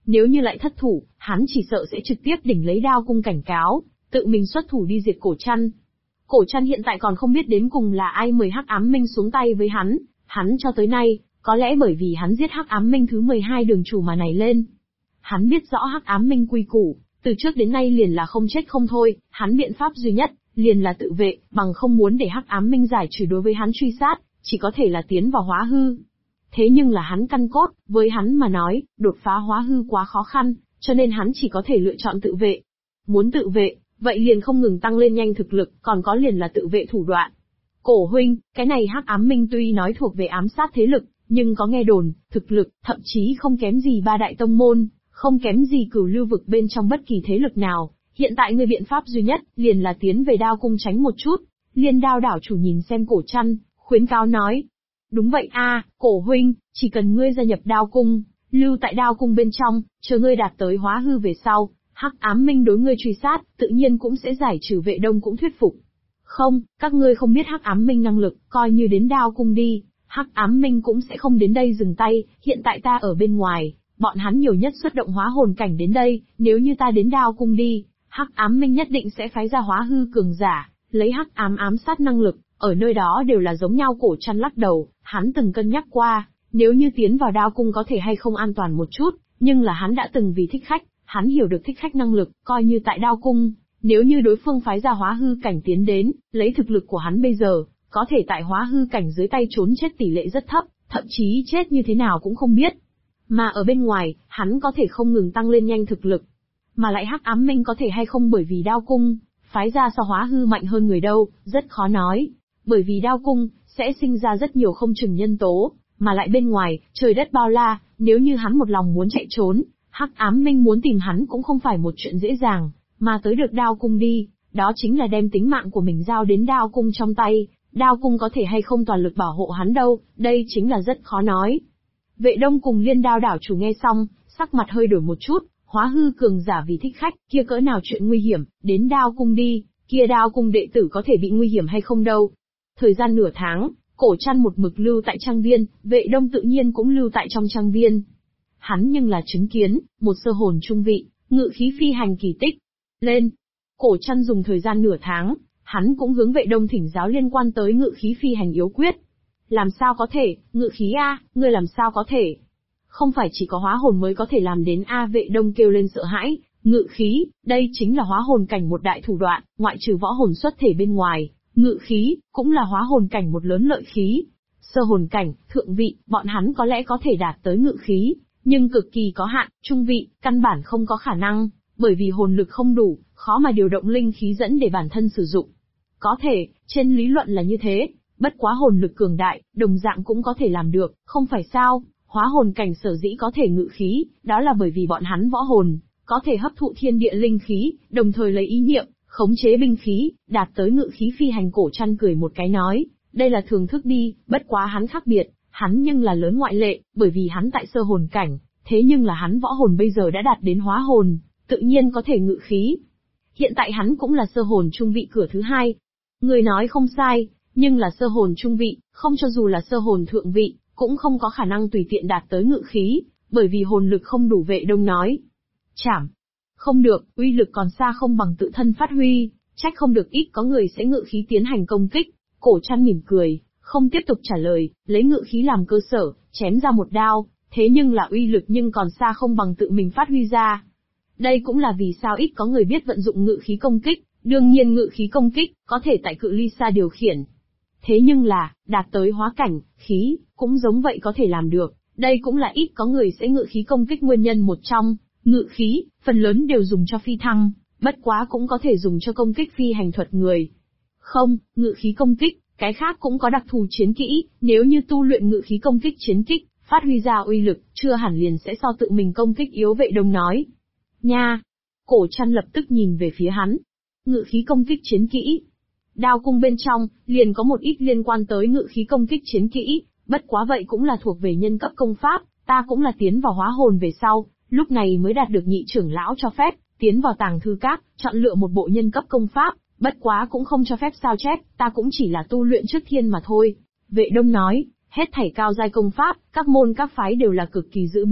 Nếu như lại thất thủ, hắn chỉ sợ sẽ trực tiếp đỉnh lấy đao cung cảnh cáo, tự mình xuất thủ đi diệt Cổ Trăn. Cổ Trăn hiện tại còn không biết đến cùng là ai mời Hắc Ám Minh xuống tay với hắn cho tới nay, có lẽ bởi vì hắn giết Hắc Ám Minh thứ 12 đường chủ mà nảy lên. Hắn biết rõ Hắc Ám Minh quy củ, từ trước đến nay liền là không chết không thôi, hắn biện pháp duy nhất, liền là tự vệ, bằng không muốn để Hắc Ám Minh giải trừ đối với hắn truy sát, chỉ có thể là tiến vào hóa hư. Thế nhưng là hắn căn cốt, với hắn mà nói, đột phá hóa hư quá khó khăn, cho nên hắn chỉ có thể lựa chọn tự vệ. Muốn tự vệ, vậy liền không ngừng tăng lên nhanh thực lực, còn có liền là tự vệ thủ đoạn. Cổ huynh, cái này Hắc Ám Minh tuy nói thuộc về ám sát thế lực, nhưng có nghe đồn, thực lực, thậm chí không kém gì ba đại tông môn, không kém gì Cửu Lưu vực bên trong bất kỳ thế lực nào. Hiện tại người biện pháp duy nhất, liền là tiến về đao cung tránh một chút. Liên Đao đảo chủ nhìn xem Cổ Trăn, khuyến cáo nói. Đúng vậy a, Cổ huynh, chỉ cần ngươi gia nhập đao cung, lưu tại đao cung bên trong, chờ ngươi đạt tới hóa hư về sau, Hắc Ám Minh đối ngươi truy sát, tự nhiên cũng sẽ giải trừ. Vệ Đông cũng thuyết phục. Không, các ngươi không biết Hắc Ám Minh năng lực, coi như đến đao cung đi, Hắc Ám Minh cũng sẽ không đến đây dừng tay, hiện tại ta ở bên ngoài, bọn hắn nhiều nhất xuất động hóa hồn cảnh đến đây, nếu như ta đến đao cung đi, Hắc Ám Minh nhất định sẽ phái ra hóa hư cường giả, lấy Hắc Ám ám sát năng lực, ở nơi đó đều là giống nhau. Cổ Trăn lắc đầu, hắn từng cân nhắc qua, nếu như tiến vào đao cung có thể hay không an toàn một chút, nhưng là hắn đã từng vì thích khách, hắn hiểu được thích khách năng lực, coi như tại đao cung, nếu như đối phương phái ra hóa hư cảnh tiến đến, lấy thực lực của hắn bây giờ, có thể tại hóa hư cảnh dưới tay trốn chết tỷ lệ rất thấp, thậm chí chết như thế nào cũng không biết. Mà ở bên ngoài, hắn có thể không ngừng tăng lên nhanh thực lực. Mà lại Hắc Ám Minh có thể hay không bởi vì đao cung, phái ra so hóa hư mạnh hơn người đâu, rất khó nói. Bởi vì đao cung, sẽ sinh ra rất nhiều không chừng nhân tố, mà lại bên ngoài, trời đất bao la, nếu như hắn một lòng muốn chạy trốn, Hắc Ám Minh muốn tìm hắn cũng không phải một chuyện dễ dàng, mà tới được đao cung đi, đó chính là đem tính mạng của mình giao đến đao cung trong tay, đao cung có thể hay không toàn lực bảo hộ hắn đâu, đây chính là rất khó nói. Vệ Đông cùng Liên Đao đảo chủ nghe xong, sắc mặt hơi đổi một chút, hóa hư cường giả vì thích khách, kia cỡ nào chuyện nguy hiểm, đến đao cung đi, kia đao cung đệ tử có thể bị nguy hiểm hay không đâu. Thời gian nửa tháng, Cổ Trăn một mực lưu tại trang viên, Vệ Đông tự nhiên cũng lưu tại trong trang viên. Hắn nhưng là chứng kiến, một sơ hồn trung vị, ngự khí phi hành kỳ tích. Lên! Cổ Trăn dùng thời gian nửa tháng, hắn cũng hướng Vệ Đông thỉnh giáo liên quan tới ngự khí phi hành yếu quyết. Làm sao có thể, ngự khí a, ngươi làm sao có thể? Không phải chỉ có hóa hồn mới có thể làm đến a. Vệ Đông kêu lên sợ hãi, ngự khí, đây chính là hóa hồn cảnh một đại thủ đoạn, ngoại trừ võ hồn xuất thể bên ngoài, ngự khí, cũng là hóa hồn cảnh một lớn lợi khí. Sơ hồn cảnh, thượng vị, bọn hắn có lẽ có thể đạt tới ngự khí, nhưng cực kỳ có hạn, trung vị, căn bản không có khả năng, bởi vì hồn lực không đủ, khó mà điều động linh khí dẫn để bản thân sử dụng. Có thể, trên lý luận là như thế, bất quá hồn lực cường đại, đồng dạng cũng có thể làm được, không phải sao? Hóa hồn cảnh sở dĩ có thể ngự khí, đó là bởi vì bọn hắn võ hồn, có thể hấp thụ thiên địa linh khí, đồng thời lấy ý niệm, khống chế binh khí, đạt tới ngự khí phi hành. Cổ Trăn cười một cái nói, đây là thường thức đi, bất quá hắn khác biệt, hắn nhưng là lớn ngoại lệ, bởi vì hắn tại sơ hồn cảnh, thế nhưng là hắn võ hồn bây giờ đã đạt đến hóa hồn, tự nhiên có thể ngự khí. Hiện tại hắn cũng là sơ hồn trung vị cửa thứ hai. Người nói không sai, nhưng là sơ hồn trung vị, không cho dù là sơ hồn thượng vị, cũng không có khả năng tùy tiện đạt tới ngự khí, bởi vì hồn lực không đủ. Vệ Đông nói. Chảm. Không được, uy lực còn xa không bằng tự thân phát huy, trách không được ít có người sẽ ngự khí tiến hành công kích. Cổ Trăn mỉm cười, không tiếp tục trả lời, lấy ngự khí làm cơ sở, chém ra một đao, thế nhưng là uy lực nhưng còn xa không bằng tự mình phát huy ra. Đây cũng là vì sao ít có người biết vận dụng ngự khí công kích, đương nhiên ngự khí công kích, có thể tại cự ly xa điều khiển. Thế nhưng là, đạt tới hóa cảnh, khí, cũng giống vậy có thể làm được, đây cũng là ít có người sẽ ngự khí công kích nguyên nhân một trong. Ngự khí, phần lớn đều dùng cho phi thăng, bất quá cũng có thể dùng cho công kích phi hành thuật người. Không, ngự khí công kích, cái khác cũng có đặc thù chiến kỹ, nếu như tu luyện ngự khí công kích chiến kích, phát huy ra uy lực, chưa hẳn liền sẽ so tự mình công kích yếu. Vệ Đông nói. Nha! Cổ Trăn lập tức nhìn về phía hắn. Ngự khí công kích chiến kỹ. Đao cung bên trong, liền có một ít liên quan tới ngự khí công kích chiến kỹ, bất quá vậy cũng là thuộc về nhân cấp công pháp, ta cũng là tiến vào hóa hồn về sau, lúc này mới đạt được nhị trưởng lão cho phép, tiến vào tàng thư các, chọn lựa một bộ nhân cấp công pháp, bất quá cũng không cho phép sao chép, ta cũng chỉ là tu luyện trước thiên mà thôi. Vệ Đông nói, hết thảy cao giai công pháp, các môn các phái đều là cực kỳ giữ bí mật,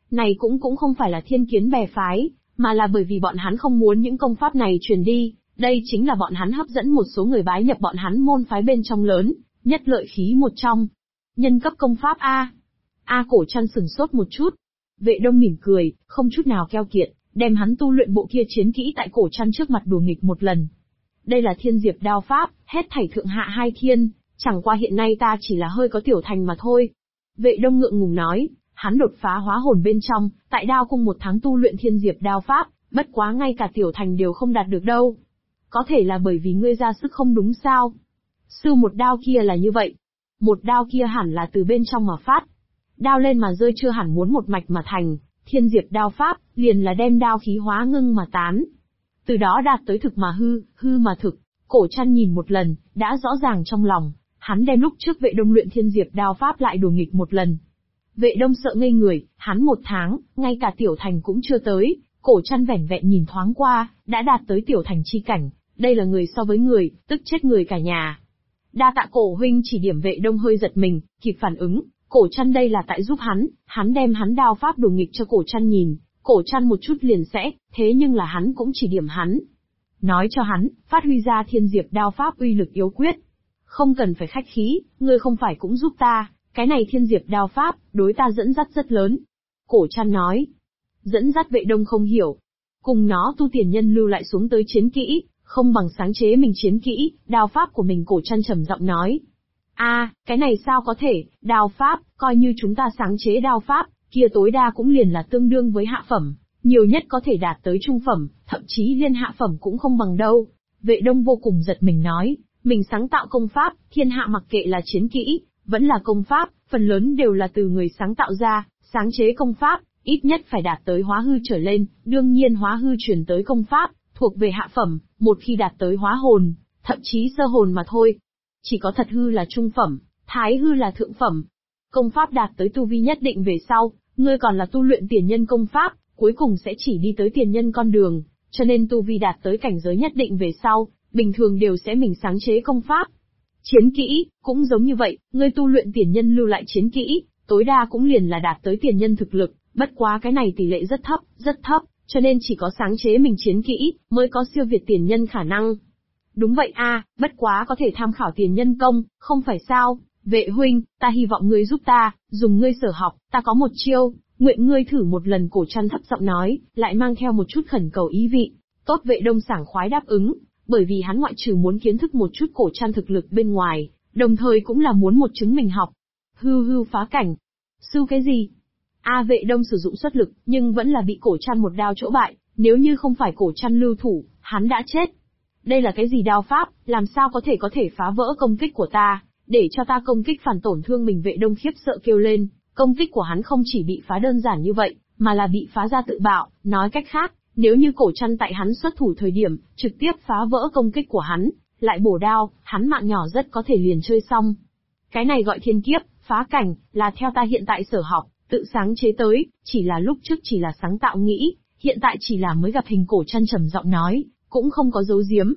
Này cũng không phải là thiên kiến bè phái, mà là bởi vì bọn hắn không muốn những công pháp này truyền đi, đây chính là bọn hắn hấp dẫn một số người bái nhập bọn hắn môn phái bên trong lớn, nhất lợi khí một trong. Nhân cấp công pháp A. Cổ Trăn sửng sốt một chút. Vệ Đông mỉm cười, không chút nào keo kiệt, đem hắn tu luyện bộ kia chiến kỹ tại Cổ Trăn trước mặt đùa nghịch một lần. Đây là Thiên Diệp đao pháp, hết thảy thượng hạ hai thiên, chẳng qua hiện nay ta chỉ là hơi có tiểu thành mà thôi. Vệ Đông ngượng ngùng nói, hắn đột phá hóa hồn bên trong, tại đao cung 1 tháng tu luyện Thiên Diệp đao pháp, bất quá ngay cả tiểu thành đều không đạt được đâu. Có thể là bởi vì ngươi ra sức không đúng sao? Sư một đao kia là như vậy. Một đao kia hẳn là từ bên trong mà phát. Đao lên mà rơi chưa hẳn muốn một mạch mà thành, Thiên Diệp đao pháp, liền là đem đao khí hóa ngưng mà tán. Từ đó đạt tới thực mà hư, hư mà thực. Cổ Trăn nhìn một lần, đã rõ ràng trong lòng, hắn đem lúc trước Vệ Đông luyện Thiên Diệp đao pháp lại đùa nghịch một lần. Vệ Đông sợ ngây người, hắn 1 tháng, ngay cả tiểu thành cũng chưa tới, Cổ Trăn vẻn vẹn nhìn thoáng qua, đã đạt tới tiểu thành chi cảnh, đây là người so với người, tức chết người cả nhà. Đa tạ Cổ huynh chỉ điểm. Vệ Đông hơi giật mình, kịp phản ứng, Cổ Trăn đây là tại giúp hắn đem hắn đao pháp đùa nghịch cho Cổ Trăn nhìn, Cổ Trăn một chút liền sẽ, thế nhưng là hắn cũng chỉ điểm hắn. Nói cho hắn, phát huy ra Thiên Diệp đao pháp uy lực yếu quyết. Không cần phải khách khí, ngươi không phải cũng giúp ta, cái này Thiên Diệp đao pháp, đối ta dẫn dắt rất lớn. Cổ Trăn nói. Dẫn dắt. Vệ Đông không hiểu. Cùng nó tu tiền nhân lưu lại xuống tới chiến kỹ, không bằng sáng chế mình chiến kỹ, đao pháp của mình. Cổ Trăn trầm giọng nói. Cái này sao có thể, đao pháp, coi như chúng ta sáng chế đao pháp, kia tối đa cũng liền là tương đương với hạ phẩm, nhiều nhất có thể đạt tới trung phẩm, thậm chí liên hạ phẩm cũng không bằng đâu. Vệ Đông vô cùng giật mình nói, mình sáng tạo công pháp, thiên hạ mặc kệ là chiến kỹ, vẫn là công pháp, phần lớn đều là từ người sáng tạo ra, sáng chế công pháp, ít nhất phải đạt tới hóa hư trở lên, đương nhiên hóa hư chuyển tới công pháp, thuộc về hạ phẩm, một khi đạt tới hóa hồn, thậm chí sơ hồn mà thôi. Chỉ có thật hư là trung phẩm, thái hư là thượng phẩm. Công pháp đạt tới tu vi nhất định về sau, ngươi còn là tu luyện tiền nhân công pháp, cuối cùng sẽ chỉ đi tới tiền nhân con đường, cho nên tu vi đạt tới cảnh giới nhất định về sau, bình thường đều sẽ mình sáng chế công pháp. Chiến kỹ, cũng giống như vậy, ngươi tu luyện tiền nhân lưu lại chiến kỹ, tối đa cũng liền là đạt tới tiền nhân thực lực, bất quá cái này tỷ lệ rất thấp, cho nên chỉ có sáng chế mình chiến kỹ, mới có siêu việt tiền nhân khả năng. Đúng vậy bất quá có thể tham khảo tiền nhân công, không phải sao? Vệ huynh, ta hy vọng ngươi giúp ta, dùng ngươi sở học, ta có một chiêu, nguyện ngươi thử một lần. Cổ Trăn thấp giọng nói, lại mang theo một chút khẩn cầu ý vị. Tốt. Vệ Đông sảng khoái đáp ứng, bởi vì hắn ngoại trừ muốn kiến thức một chút Cổ Trăn thực lực bên ngoài, đồng thời cũng là muốn một chứng mình học. Hư phá cảnh. Sư cái gì? Vệ Đông sử dụng xuất lực, nhưng vẫn là bị Cổ Trăn một đao chỗ bại, nếu như không phải Cổ Trăn lưu thủ, hắn đã chết. Đây là cái gì đao pháp, làm sao có thể phá vỡ công kích của ta, để cho ta công kích phản tổn thương mình? Vệ Đông khiếp sợ kêu lên, công kích của hắn không chỉ bị phá đơn giản như vậy, mà là bị phá ra tự bạo, nói cách khác, nếu như Cổ Trăn tại hắn xuất thủ thời điểm, trực tiếp phá vỡ công kích của hắn, lại bổ đao, hắn mạng nhỏ rất có thể liền chơi xong. Cái này gọi thiên kiếp, phá cảnh, là theo ta hiện tại sở học, tự sáng chế tới, chỉ là lúc trước chỉ là sáng tạo nghĩ, hiện tại chỉ là mới gặp hình. Cổ Trăn trầm giọng nói, cũng không có giấu giếm.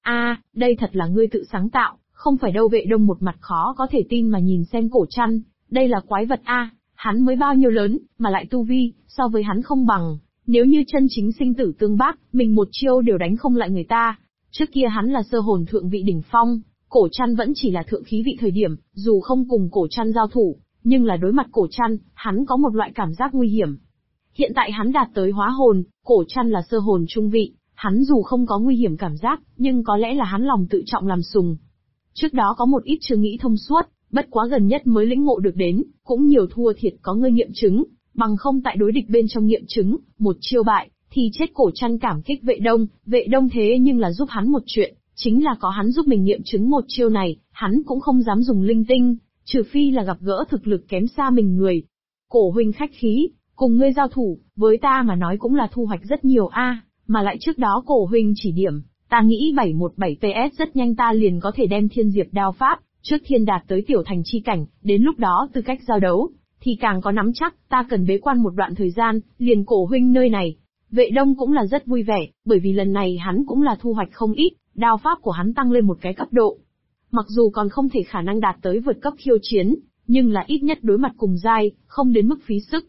Đây thật là ngươi tự sáng tạo, không phải đâu. Vệ Đông một mặt khó có thể tin mà nhìn xem Cổ Trăn, đây là quái vật hắn mới bao nhiêu lớn, mà lại tu vi, so với hắn không bằng, nếu như chân chính sinh tử tương bác, mình một chiêu đều đánh không lại người ta. Trước kia hắn là sơ hồn thượng vị đỉnh phong, Cổ Trăn vẫn chỉ là thượng khí vị thời điểm, dù không cùng Cổ Trăn giao thủ, nhưng là đối mặt Cổ Trăn, hắn có một loại cảm giác nguy hiểm. Hiện tại hắn đạt tới hóa hồn, Cổ Trăn là sơ hồn trung vị, hắn dù không có nguy hiểm cảm giác, nhưng có lẽ là hắn lòng tự trọng làm sùng. Trước đó có một ít chưa nghĩ thông suốt, bất quá gần nhất mới lĩnh ngộ được đến, cũng nhiều thua thiệt có ngươi nghiệm chứng, bằng không tại đối địch bên trong nghiệm chứng, một chiêu bại, thì chết. Cổ Trăn cảm kích Vệ Đông thế nhưng là giúp hắn một chuyện, chính là có hắn giúp mình nghiệm chứng một chiêu này, hắn cũng không dám dùng linh tinh, trừ phi là gặp gỡ thực lực kém xa mình người. Cổ huynh khách khí, cùng ngươi giao thủ, với ta mà nói cũng là thu hoạch rất nhiều mà lại trước đó Cổ huynh chỉ điểm, ta nghĩ 717 PS rất nhanh ta liền có thể đem Thiên Diệp đao pháp, trước thiên đạt tới tiểu thành chi cảnh, đến lúc đó tư cách giao đấu, thì càng có nắm chắc. Ta cần bế quan một đoạn thời gian, liền Cổ huynh nơi này. Vệ Đông cũng là rất vui vẻ, bởi vì lần này hắn cũng là thu hoạch không ít, đao pháp của hắn tăng lên một cái cấp độ. Mặc dù còn không thể khả năng đạt tới vượt cấp khiêu chiến, nhưng là ít nhất đối mặt cùng giai, không đến mức phí sức.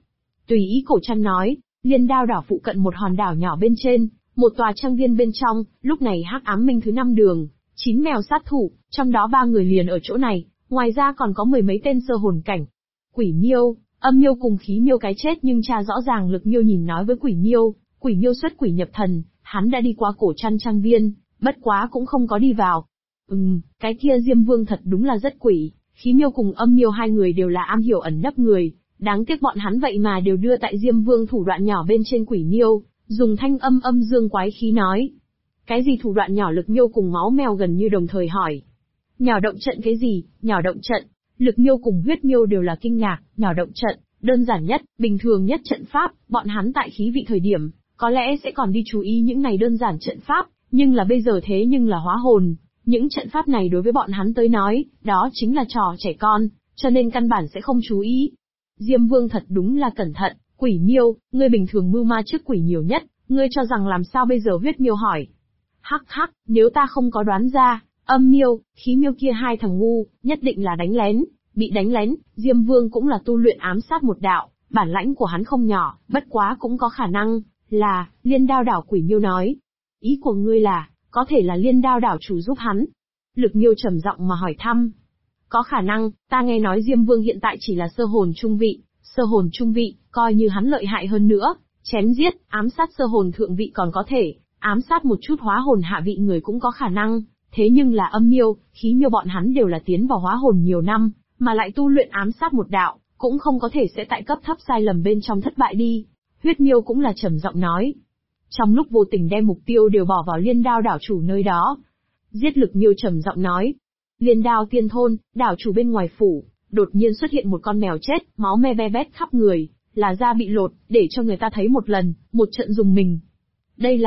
Tùy ý Cổ Trăn nói, Liên Đao đảo phụ cận một hòn đảo nhỏ bên trên, một tòa trang viên bên trong, lúc này Hắc Ám Minh thứ 5 đường, 9 mèo sát thủ, trong đó 3 người liền ở chỗ này, ngoài ra còn có 10 mấy tên sơ hồn cảnh. Quỷ Miêu, Âm Miêu cùng Khí Miêu cái chết nhưng tra rõ ràng Lực Miêu nhìn nói với Quỷ Miêu xuất quỷ nhập thần, hắn đã đi qua Cổ Trăn trang viên, bất quá cũng không có đi vào. Cái kia Diêm Vương thật đúng là rất quỷ, Khí Miêu cùng Âm Miêu hai người đều là am hiểu ẩn nấp người, đáng tiếc bọn hắn vậy mà đều đưa tại Diêm Vương thủ đoạn nhỏ bên trên Quỷ Miêu, dùng thanh âm âm dương quái khí nói. Cái gì thủ đoạn nhỏ? Lực Miêu cùng Máu Mèo gần như đồng thời hỏi. Nhỏ động trận cái gì? Nhỏ động trận? Lực Miêu cùng Huyết Miêu đều là kinh ngạc. Nhỏ động trận, đơn giản nhất, bình thường nhất trận pháp, bọn hắn tại khí vị thời điểm, có lẽ sẽ còn đi chú ý những này đơn giản trận pháp, nhưng là bây giờ thế nhưng là hóa hồn, những trận pháp này đối với bọn hắn tới nói, đó chính là trò trẻ con, cho nên căn bản sẽ không chú ý. Diêm Vương thật đúng là cẩn thận. Quỷ Miêu, ngươi bình thường mưu ma trước quỷ nhiều nhất, ngươi cho rằng làm sao bây giờ? Huyết Miêu hỏi. Hắc hắc, nếu ta không có đoán ra, Âm Miêu, Khí Miêu kia hai thằng ngu, nhất định là đánh lén, bị đánh lén. Diêm Vương cũng là tu luyện ám sát một đạo, bản lãnh của hắn không nhỏ, bất quá cũng có khả năng là Liên Đao đảo. Quỷ Miêu nói. Ý của ngươi là, có thể là Liên Đao đảo chủ giúp hắn. Lực Miêu trầm giọng mà hỏi thăm. Có khả năng, ta nghe nói Diêm Vương hiện tại chỉ là sơ hồn trung vị, coi như hắn lợi hại hơn nữa, chém giết, ám sát sơ hồn thượng vị còn có thể, ám sát một chút hóa hồn hạ vị người cũng có khả năng, thế nhưng là Âm Miêu, Khí Miêu bọn hắn đều là tiến vào hóa hồn nhiều năm, mà lại tu luyện ám sát một đạo, cũng không có thể sẽ tại cấp thấp sai lầm bên trong thất bại đi. Huyết Miêu cũng là trầm giọng nói. Trong lúc vô tình đem mục tiêu đều bỏ vào Liên Đao đảo chủ nơi đó. Giết. Lực Miêu trầm giọng nói. Liên Đao tiên thôn, đảo chủ bên ngoài phủ, đột nhiên xuất hiện một con mèo chết, máu me be bét khắp người, là da bị lột, để cho người ta thấy một lần, một trận dùng mình. Đây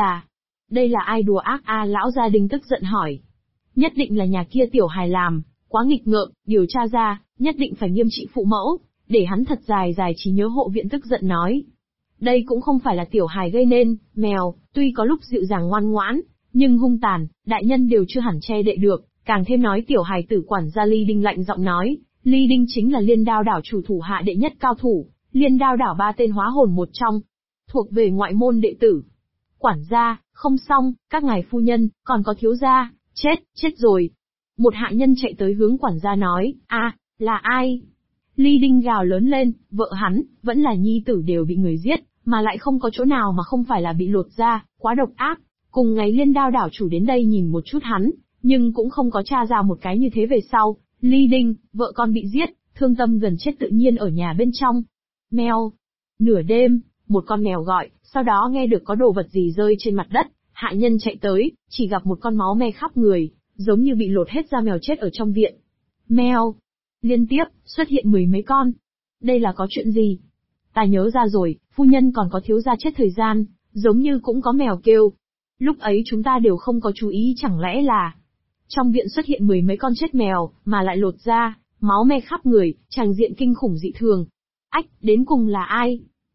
là ai đùa ác a? Lão gia đình tức giận hỏi. Nhất định là nhà kia tiểu hài làm, quá nghịch ngợm, điều tra ra, nhất định phải nghiêm trị phụ mẫu, để hắn thật dài trí nhớ. Hộ viện tức giận nói. Đây cũng không phải là tiểu hài gây nên, mèo, tuy có lúc dịu dàng ngoan ngoãn, nhưng hung tàn, đại nhân đều chưa hẳn che đậy được, càng thêm nói tiểu hài tử. Quản gia Ly Đinh lạnh giọng nói. Ly Đinh chính là Liên Đao đảo chủ thủ hạ đệ nhất cao thủ, Liên Đao đảo 3 tên hóa hồn một trong, thuộc về ngoại môn đệ tử. Quản gia, không xong, các ngài phu nhân, còn có thiếu gia, chết rồi. Một hạ nhân chạy tới hướng quản gia nói, là ai? Ly Đinh gào lớn lên, vợ hắn, vẫn là nhi tử đều bị người giết, mà lại không có chỗ nào mà không phải là bị lột da, quá độc ác. Cùng ngày Liên Đao đảo chủ đến đây nhìn một chút hắn, nhưng cũng không có tra ra một cái như thế. Về sau, Ly Đinh, vợ con bị giết, thương tâm gần chết tự nhiên ở nhà bên trong. Mèo. Nửa đêm, một con mèo gọi, sau đó nghe được có đồ vật gì rơi trên mặt đất, hạ nhân chạy tới, chỉ gặp một con máu me khắp người, giống như bị lột hết da mèo chết ở trong viện. Mèo. Liên tiếp, xuất hiện 10 mấy con. Đây là có chuyện gì? Ta nhớ ra rồi, phu nhân còn có thiếu gia chết thời gian, giống như cũng có mèo kêu. Lúc ấy chúng ta đều không có chú ý, chẳng lẽ là... Trong viện xuất hiện 10 mấy con chết mèo, mà lại lột da, máu me khắp người, tràng diện kinh khủng dị thường. Ách, đến cùng là ai?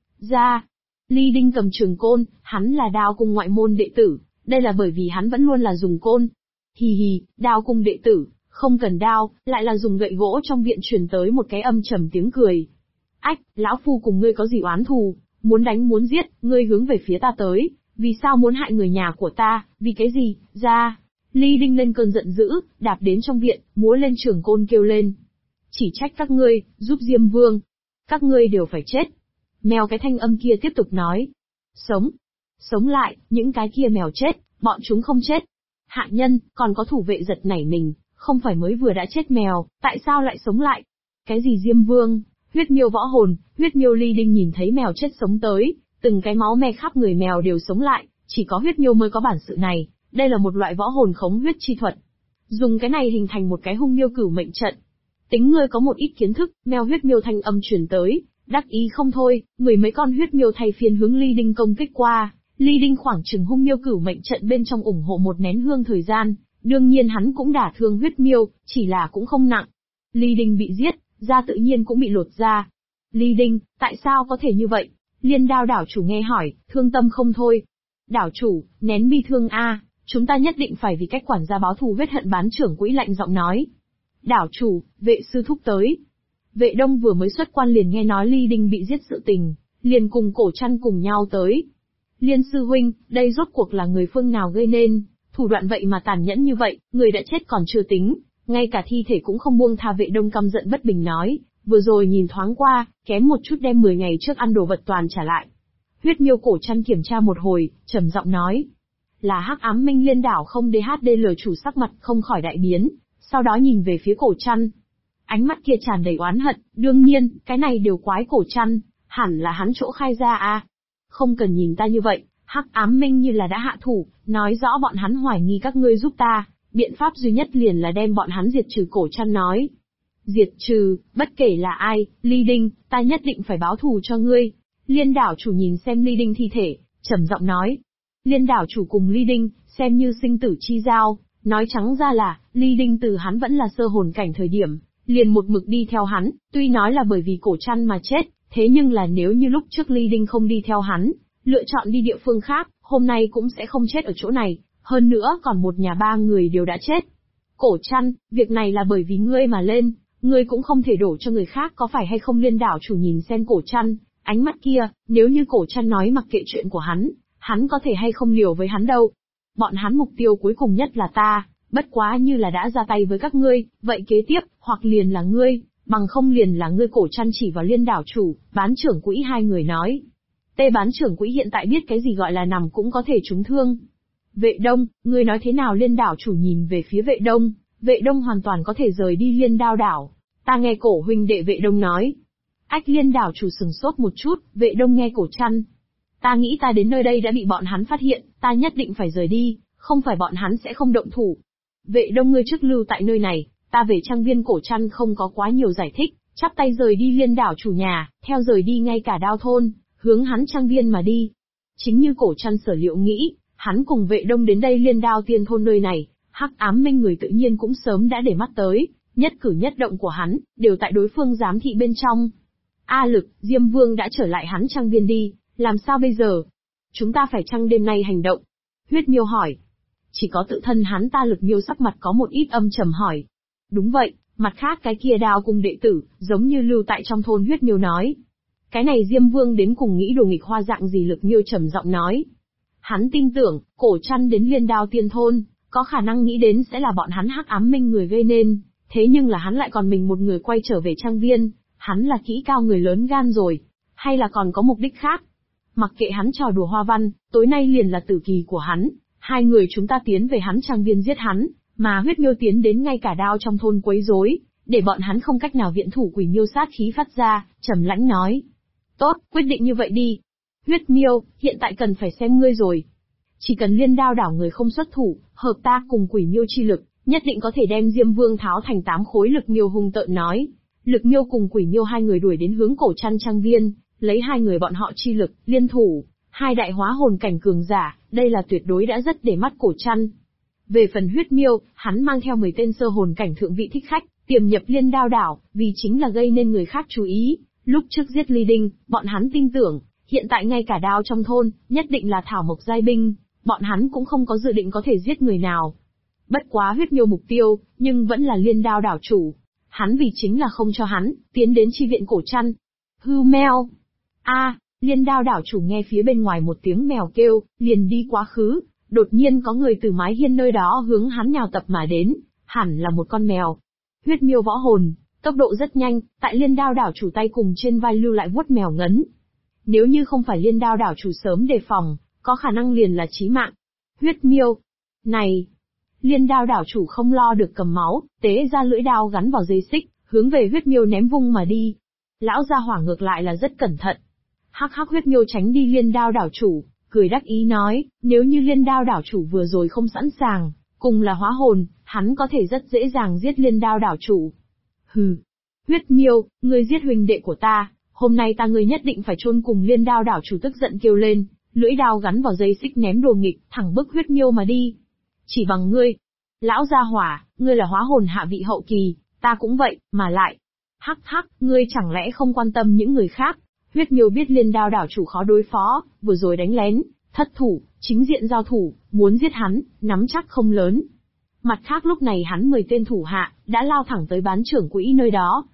Ly Đinh cầm trường côn, hắn là Đao cung ngoại môn đệ tử, đây là bởi vì hắn vẫn luôn là dùng côn. Hì, Đao cung đệ tử, không cần đao, lại là dùng gậy gỗ. Trong viện truyền tới một cái âm trầm tiếng cười. Ách, lão phu cùng ngươi có gì oán thù, muốn đánh muốn giết, ngươi hướng về phía ta tới, vì sao muốn hại người nhà của ta, vì cái gì? Ly Đinh lên cơn giận dữ, đạp đến trong viện, múa lên trường côn kêu lên. Chỉ trách các ngươi, giúp Diêm Vương. Các ngươi đều phải chết. Mèo cái thanh âm kia tiếp tục nói. Sống lại, những cái kia mèo chết, bọn chúng không chết. Hạ nhân, còn có thủ vệ giật nảy mình, không phải mới vừa đã chết mèo, tại sao lại sống lại? Cái gì Diêm Vương? Huyết Miêu võ hồn, Huyết Miêu. Ly Đinh nhìn thấy mèo chết sống tới, từng cái máu me khắp người mèo đều sống lại, chỉ có Huyết Miêu mới có bản sự này. Đây là một loại võ hồn khống huyết chi thuật. Dùng cái này hình thành một cái hung miêu cửu mệnh trận. Tính ngươi có một ít kiến thức. Mèo. Huyết Miêu thanh âm truyền tới, đắc ý không thôi, 10 mấy con huyết miêu thay phiên hướng Ly Đinh công kích qua. Ly Đinh khoảng chừng hung miêu cửu mệnh trận bên trong ủng hộ một nén hương thời gian, đương nhiên hắn cũng đả thương huyết miêu, chỉ là cũng không nặng. Ly Đinh bị giết, da tự nhiên cũng bị lột da. Ly Đinh, tại sao có thể như vậy? Liên Đao đảo chủ nghe hỏi, thương tâm không thôi. Đảo chủ, nén bi thương a, chúng ta nhất định phải vì cách quản gia báo thù huyết hận. Bán trưởng quỹ lạnh giọng nói. Đảo chủ, vệ sư thúc tới. Vệ Đông vừa mới xuất quan liền nghe nói Ly Đinh bị giết sự tình, liền cùng Cổ Trăn cùng nhau tới. Liên sư huynh, đây rốt cuộc là người phương nào gây nên, thủ đoạn vậy mà tàn nhẫn như vậy, người đã chết còn chưa tính, ngay cả thi thể cũng không buông tha. Vệ Đông căm giận bất bình nói, vừa rồi nhìn thoáng qua, kém một chút đem 10 ngày trước ăn đồ vật toàn trả lại. Huyết Miêu Cổ Trăn kiểm tra một hồi, trầm giọng nói, là Hắc Ám Minh Liên đảo không DHDL chủ sắc mặt không khỏi đại biến, sau đó nhìn về phía Cổ Trăn. Ánh mắt kia tràn đầy oán hận, đương nhiên, cái này đều quái Cổ Trăn, hẳn là hắn chỗ khai ra à. Không cần nhìn ta như vậy, Hắc Ám Minh như là đã hạ thủ, nói rõ bọn hắn hoài nghi các ngươi giúp ta, biện pháp duy nhất liền là đem bọn hắn diệt trừ. Cổ Trăn nói. Diệt trừ, bất kể là ai, Ly Đinh, ta nhất định phải báo thù cho ngươi. Liên đảo chủ nhìn xem Ly Đinh thi thể, trầm giọng nói. Liên đảo chủ cùng Ly Đinh, xem như sinh tử chi giao, nói trắng ra là, Ly Đinh từ hắn vẫn là sơ hồn cảnh thời điểm, liền một mực đi theo hắn, tuy nói là bởi vì Cổ Trăn mà chết, thế nhưng là nếu như lúc trước Ly Đinh không đi theo hắn, lựa chọn đi địa phương khác, hôm nay cũng sẽ không chết ở chỗ này, hơn nữa còn một nhà ba người đều đã chết. Cổ Trăn, việc này là bởi vì ngươi mà lên, ngươi cũng không thể đổ cho người khác, có phải hay không? Liên đảo chủ nhìn xem Cổ Trăn, ánh mắt kia, nếu như Cổ Trăn nói mặc kệ chuyện của hắn có thể hay không liều với hắn đâu. Bọn hắn mục tiêu cuối cùng nhất là ta, bất quá như là đã ra tay với các ngươi, vậy kế tiếp, hoặc liền là ngươi, bằng không liền là ngươi. Cổ Trăn chỉ vào Liên đảo chủ, Bán trưởng quỹ hai người nói. Tê Bán trưởng quỹ hiện tại biết cái gì gọi là nằm cũng có thể trúng thương. Vệ Đông, ngươi nói thế nào? Liên đảo chủ nhìn về phía Vệ Đông, Vệ Đông hoàn toàn có thể rời đi Liên Đao đảo. Ta nghe Cổ huynh đệ, Vệ Đông nói. Ách, Liên đảo chủ sừng sốt một chút, Vệ Đông nghe Cổ Trăn. Ta nghĩ ta đến nơi đây đã bị bọn hắn phát hiện, ta nhất định phải rời đi, không phải bọn hắn sẽ không động thủ. Vệ Đông, ngươi trước lưu tại nơi này, ta về trang viên. Cổ Trăn không có quá nhiều giải thích, chắp tay rời đi Liên đảo chủ nhà, theo rời đi ngay cả Đao thôn, hướng hắn trang viên mà đi. Chính như Cổ Trăn sở liệu nghĩ, hắn cùng Vệ Đông đến đây Liên Đao Tiên thôn nơi này, Hắc Ám Minh người tự nhiên cũng sớm đã để mắt tới, nhất cử nhất động của hắn, đều tại đối phương giám thị bên trong. A Lực, Diêm Vương đã trở lại hắn trang viên đi, làm sao bây giờ? Chúng ta phải chăng đêm nay hành động? Huyết Miêu hỏi. Chỉ có tự thân hắn ta. Lực Miêu sắc mặt có một ít âm trầm hỏi. Đúng vậy, mặt khác cái kia Đao cung đệ tử, giống như lưu tại trong thôn. Huyết Miêu nói. Cái này Diêm Vương đến cùng nghĩ đồ nghịch hoa dạng gì? Lực Miêu trầm giọng nói. Hắn tin tưởng, Cổ Trăn đến Liên Đao Tiên thôn, có khả năng nghĩ đến sẽ là bọn hắn Hắc Ám Minh người gây nên, thế nhưng là hắn lại còn mình một người quay trở về trang viên, hắn là kỹ cao người lớn gan rồi, hay là còn có mục đích khác? Mặc kệ hắn trò đùa hoa văn, tối nay liền là tử kỳ của hắn, hai người chúng ta tiến về hắn trang viên giết hắn, mà Huyết Miêu tiến đến ngay cả Đao trong thôn quấy rối, để bọn hắn không cách nào viện thủ. Quỷ Miêu sát khí phát ra, trầm lãnh nói. Tốt, quyết định như vậy đi. Huyết Miêu, hiện tại cần phải xem ngươi rồi. Chỉ cần Liên Đao đảo người không xuất thủ, hợp ta cùng Quỷ Miêu chi lực, nhất định có thể đem Diêm Vương tháo thành 8 khối. Lực Miêu hung tợn nói. Lực Miêu cùng Quỷ Miêu hai người đuổi đến hướng Cổ Trăn trang viên, lấy hai người bọn họ chi lực, liên thủ, hai đại hóa hồn cảnh cường giả, đây là tuyệt đối đã rất để mắt Cổ Trăn. Về phần Huyết Miêu, hắn mang theo 10 tên sơ hồn cảnh thượng vị thích khách, tiềm nhập Liên Đao đảo, vì chính là gây nên người khác chú ý. Lúc trước giết Ly Đinh, bọn hắn tin tưởng, hiện tại ngay cả Đao trong thôn, nhất định là thảo mộc giai binh, bọn hắn cũng không có dự định có thể giết người nào. Bất quá Huyết Miêu mục tiêu, nhưng vẫn là Liên Đao đảo chủ. Hắn vì chính là không cho hắn tiến đến chi viện Cổ Trăn. Hư meo. Liên Đao đảo chủ nghe phía bên ngoài một tiếng mèo kêu, liền đi quá khứ, đột nhiên có người từ mái hiên nơi đó hướng hắn nhào tập mà đến, hẳn là một con mèo. Huyết Miêu võ hồn, tốc độ rất nhanh, tại Liên Đao đảo chủ tay cùng trên vai lưu lại vuốt mèo ngấn. Nếu như không phải Liên Đao đảo chủ sớm đề phòng, có khả năng liền là chí mạng. Huyết Miêu. Này! Liên Đao đảo chủ không lo được cầm máu, tế ra lưỡi đao gắn vào dây xích, hướng về Huyết Miêu ném vung mà đi. Lão gia hỏa ngược lại là rất cẩn thận. Hắc hắc, Huyết Miêu tránh đi Liên Đao đảo chủ, cười đắc ý nói, nếu như Liên Đao đảo chủ vừa rồi không sẵn sàng, cùng là hóa hồn, hắn có thể rất dễ dàng giết Liên Đao đảo chủ. Hừ. Huyết Miêu, ngươi giết huynh đệ của ta, hôm nay ta ngươi nhất định phải chôn cùng. Liên Đao đảo chủ tức giận kêu lên, lưỡi đao gắn vào dây xích ném đồ nghịch, thẳng bức Huyết Miêu mà đi. Chỉ bằng ngươi. Lão gia hỏa, ngươi là hóa hồn hạ vị hậu kỳ, ta cũng vậy, mà lại. Hắc hắc, ngươi chẳng lẽ không quan tâm những người khác? Huyết Miêu biết Liên Đao đảo chủ khó đối phó, vừa rồi đánh lén, thất thủ, chính diện giao thủ, muốn giết hắn, nắm chắc không lớn. Mặt khác lúc này hắn 10 tên thủ hạ, đã lao thẳng tới Bán trưởng quỹ nơi đó.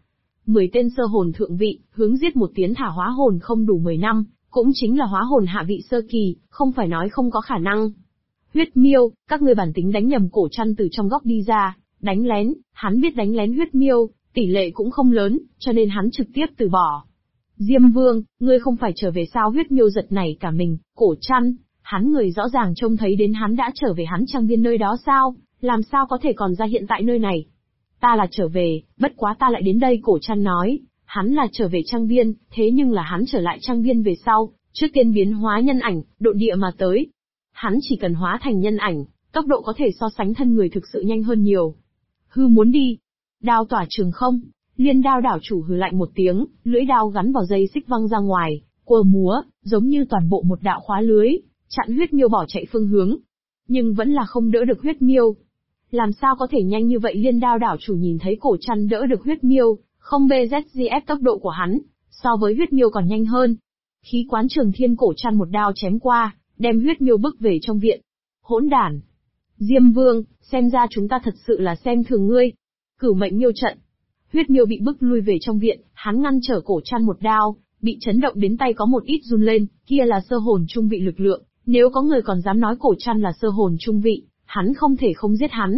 10 tên sơ hồn thượng vị, hướng giết một tiến thả hóa hồn không đủ 10 năm, cũng chính là hóa hồn hạ vị sơ kỳ, không phải nói không có khả năng. Huyết miêu, các ngươi bản tính đánh nhầm. Cổ Trăn từ trong góc đi ra, đánh lén, hắn biết đánh lén huyết miêu, tỷ lệ cũng không lớn, cho nên hắn trực tiếp từ bỏ. Diêm Vương, ngươi không phải trở về sao? Huyết miêu giật nảy cả mình. Cổ Trăn, hắn người rõ ràng trông thấy đến hắn đã trở về hắn trang viên nơi đó sao, làm sao có thể còn ra hiện tại nơi này? Ta là trở về, bất quá ta lại đến đây. Cổ Trăn nói, hắn là trở về trang viên, thế nhưng là hắn trở lại trang viên về sau, trước tiên biến hóa nhân ảnh, độn địa mà tới. Hắn chỉ cần hóa thành nhân ảnh, tốc độ có thể so sánh thân người thực sự nhanh hơn nhiều. Hư muốn đi. Đao tỏa trường không, Liên Đao đảo chủ hừ lạnh một tiếng, lưỡi đao gắn vào dây xích văng ra ngoài, quơ múa, giống như toàn bộ một đạo khóa lưới, chặn huyết miêu bỏ chạy phương hướng. Nhưng vẫn là không đỡ được huyết miêu. Làm sao có thể nhanh như vậy? Liên Đao đảo chủ nhìn thấy Cổ Trăn đỡ được huyết miêu, không BZGF tốc độ của hắn, so với huyết miêu còn nhanh hơn. Khí quán trường thiên. Cổ Trăn một đao chém qua, đem huyết miêu bức về trong viện. Hỗn đản! Diêm Vương, xem ra chúng ta thật sự là xem thường ngươi. Cửu mệnh miêu trận. Huyết miêu bị bức lui về trong viện, hắn ngăn trở Cổ Trăn một đao, bị chấn động đến tay có một ít run lên, kia là sơ hồn trung vị lực lượng, nếu có người còn dám nói Cổ Trăn là sơ hồn trung vị, hắn không thể không giết hắn.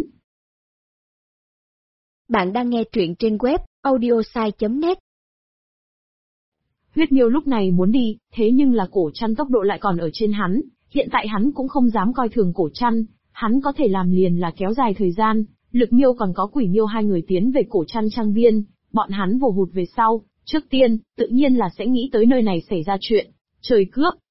Bạn đang nghe truyện trên web audiosai.net. Huyết miêu lúc này muốn đi, thế nhưng là Cổ Trăn tốc độ lại còn ở trên hắn, hiện tại hắn cũng không dám coi thường Cổ Trăn, hắn có thể làm liền là kéo dài thời gian. Lực miêu còn có quỷ miêu hai người tiến về Cổ Trăn trang viên, bọn hắn vồ hụt về sau, trước tiên, tự nhiên là sẽ nghĩ tới nơi này xảy ra chuyện. Trời cướp,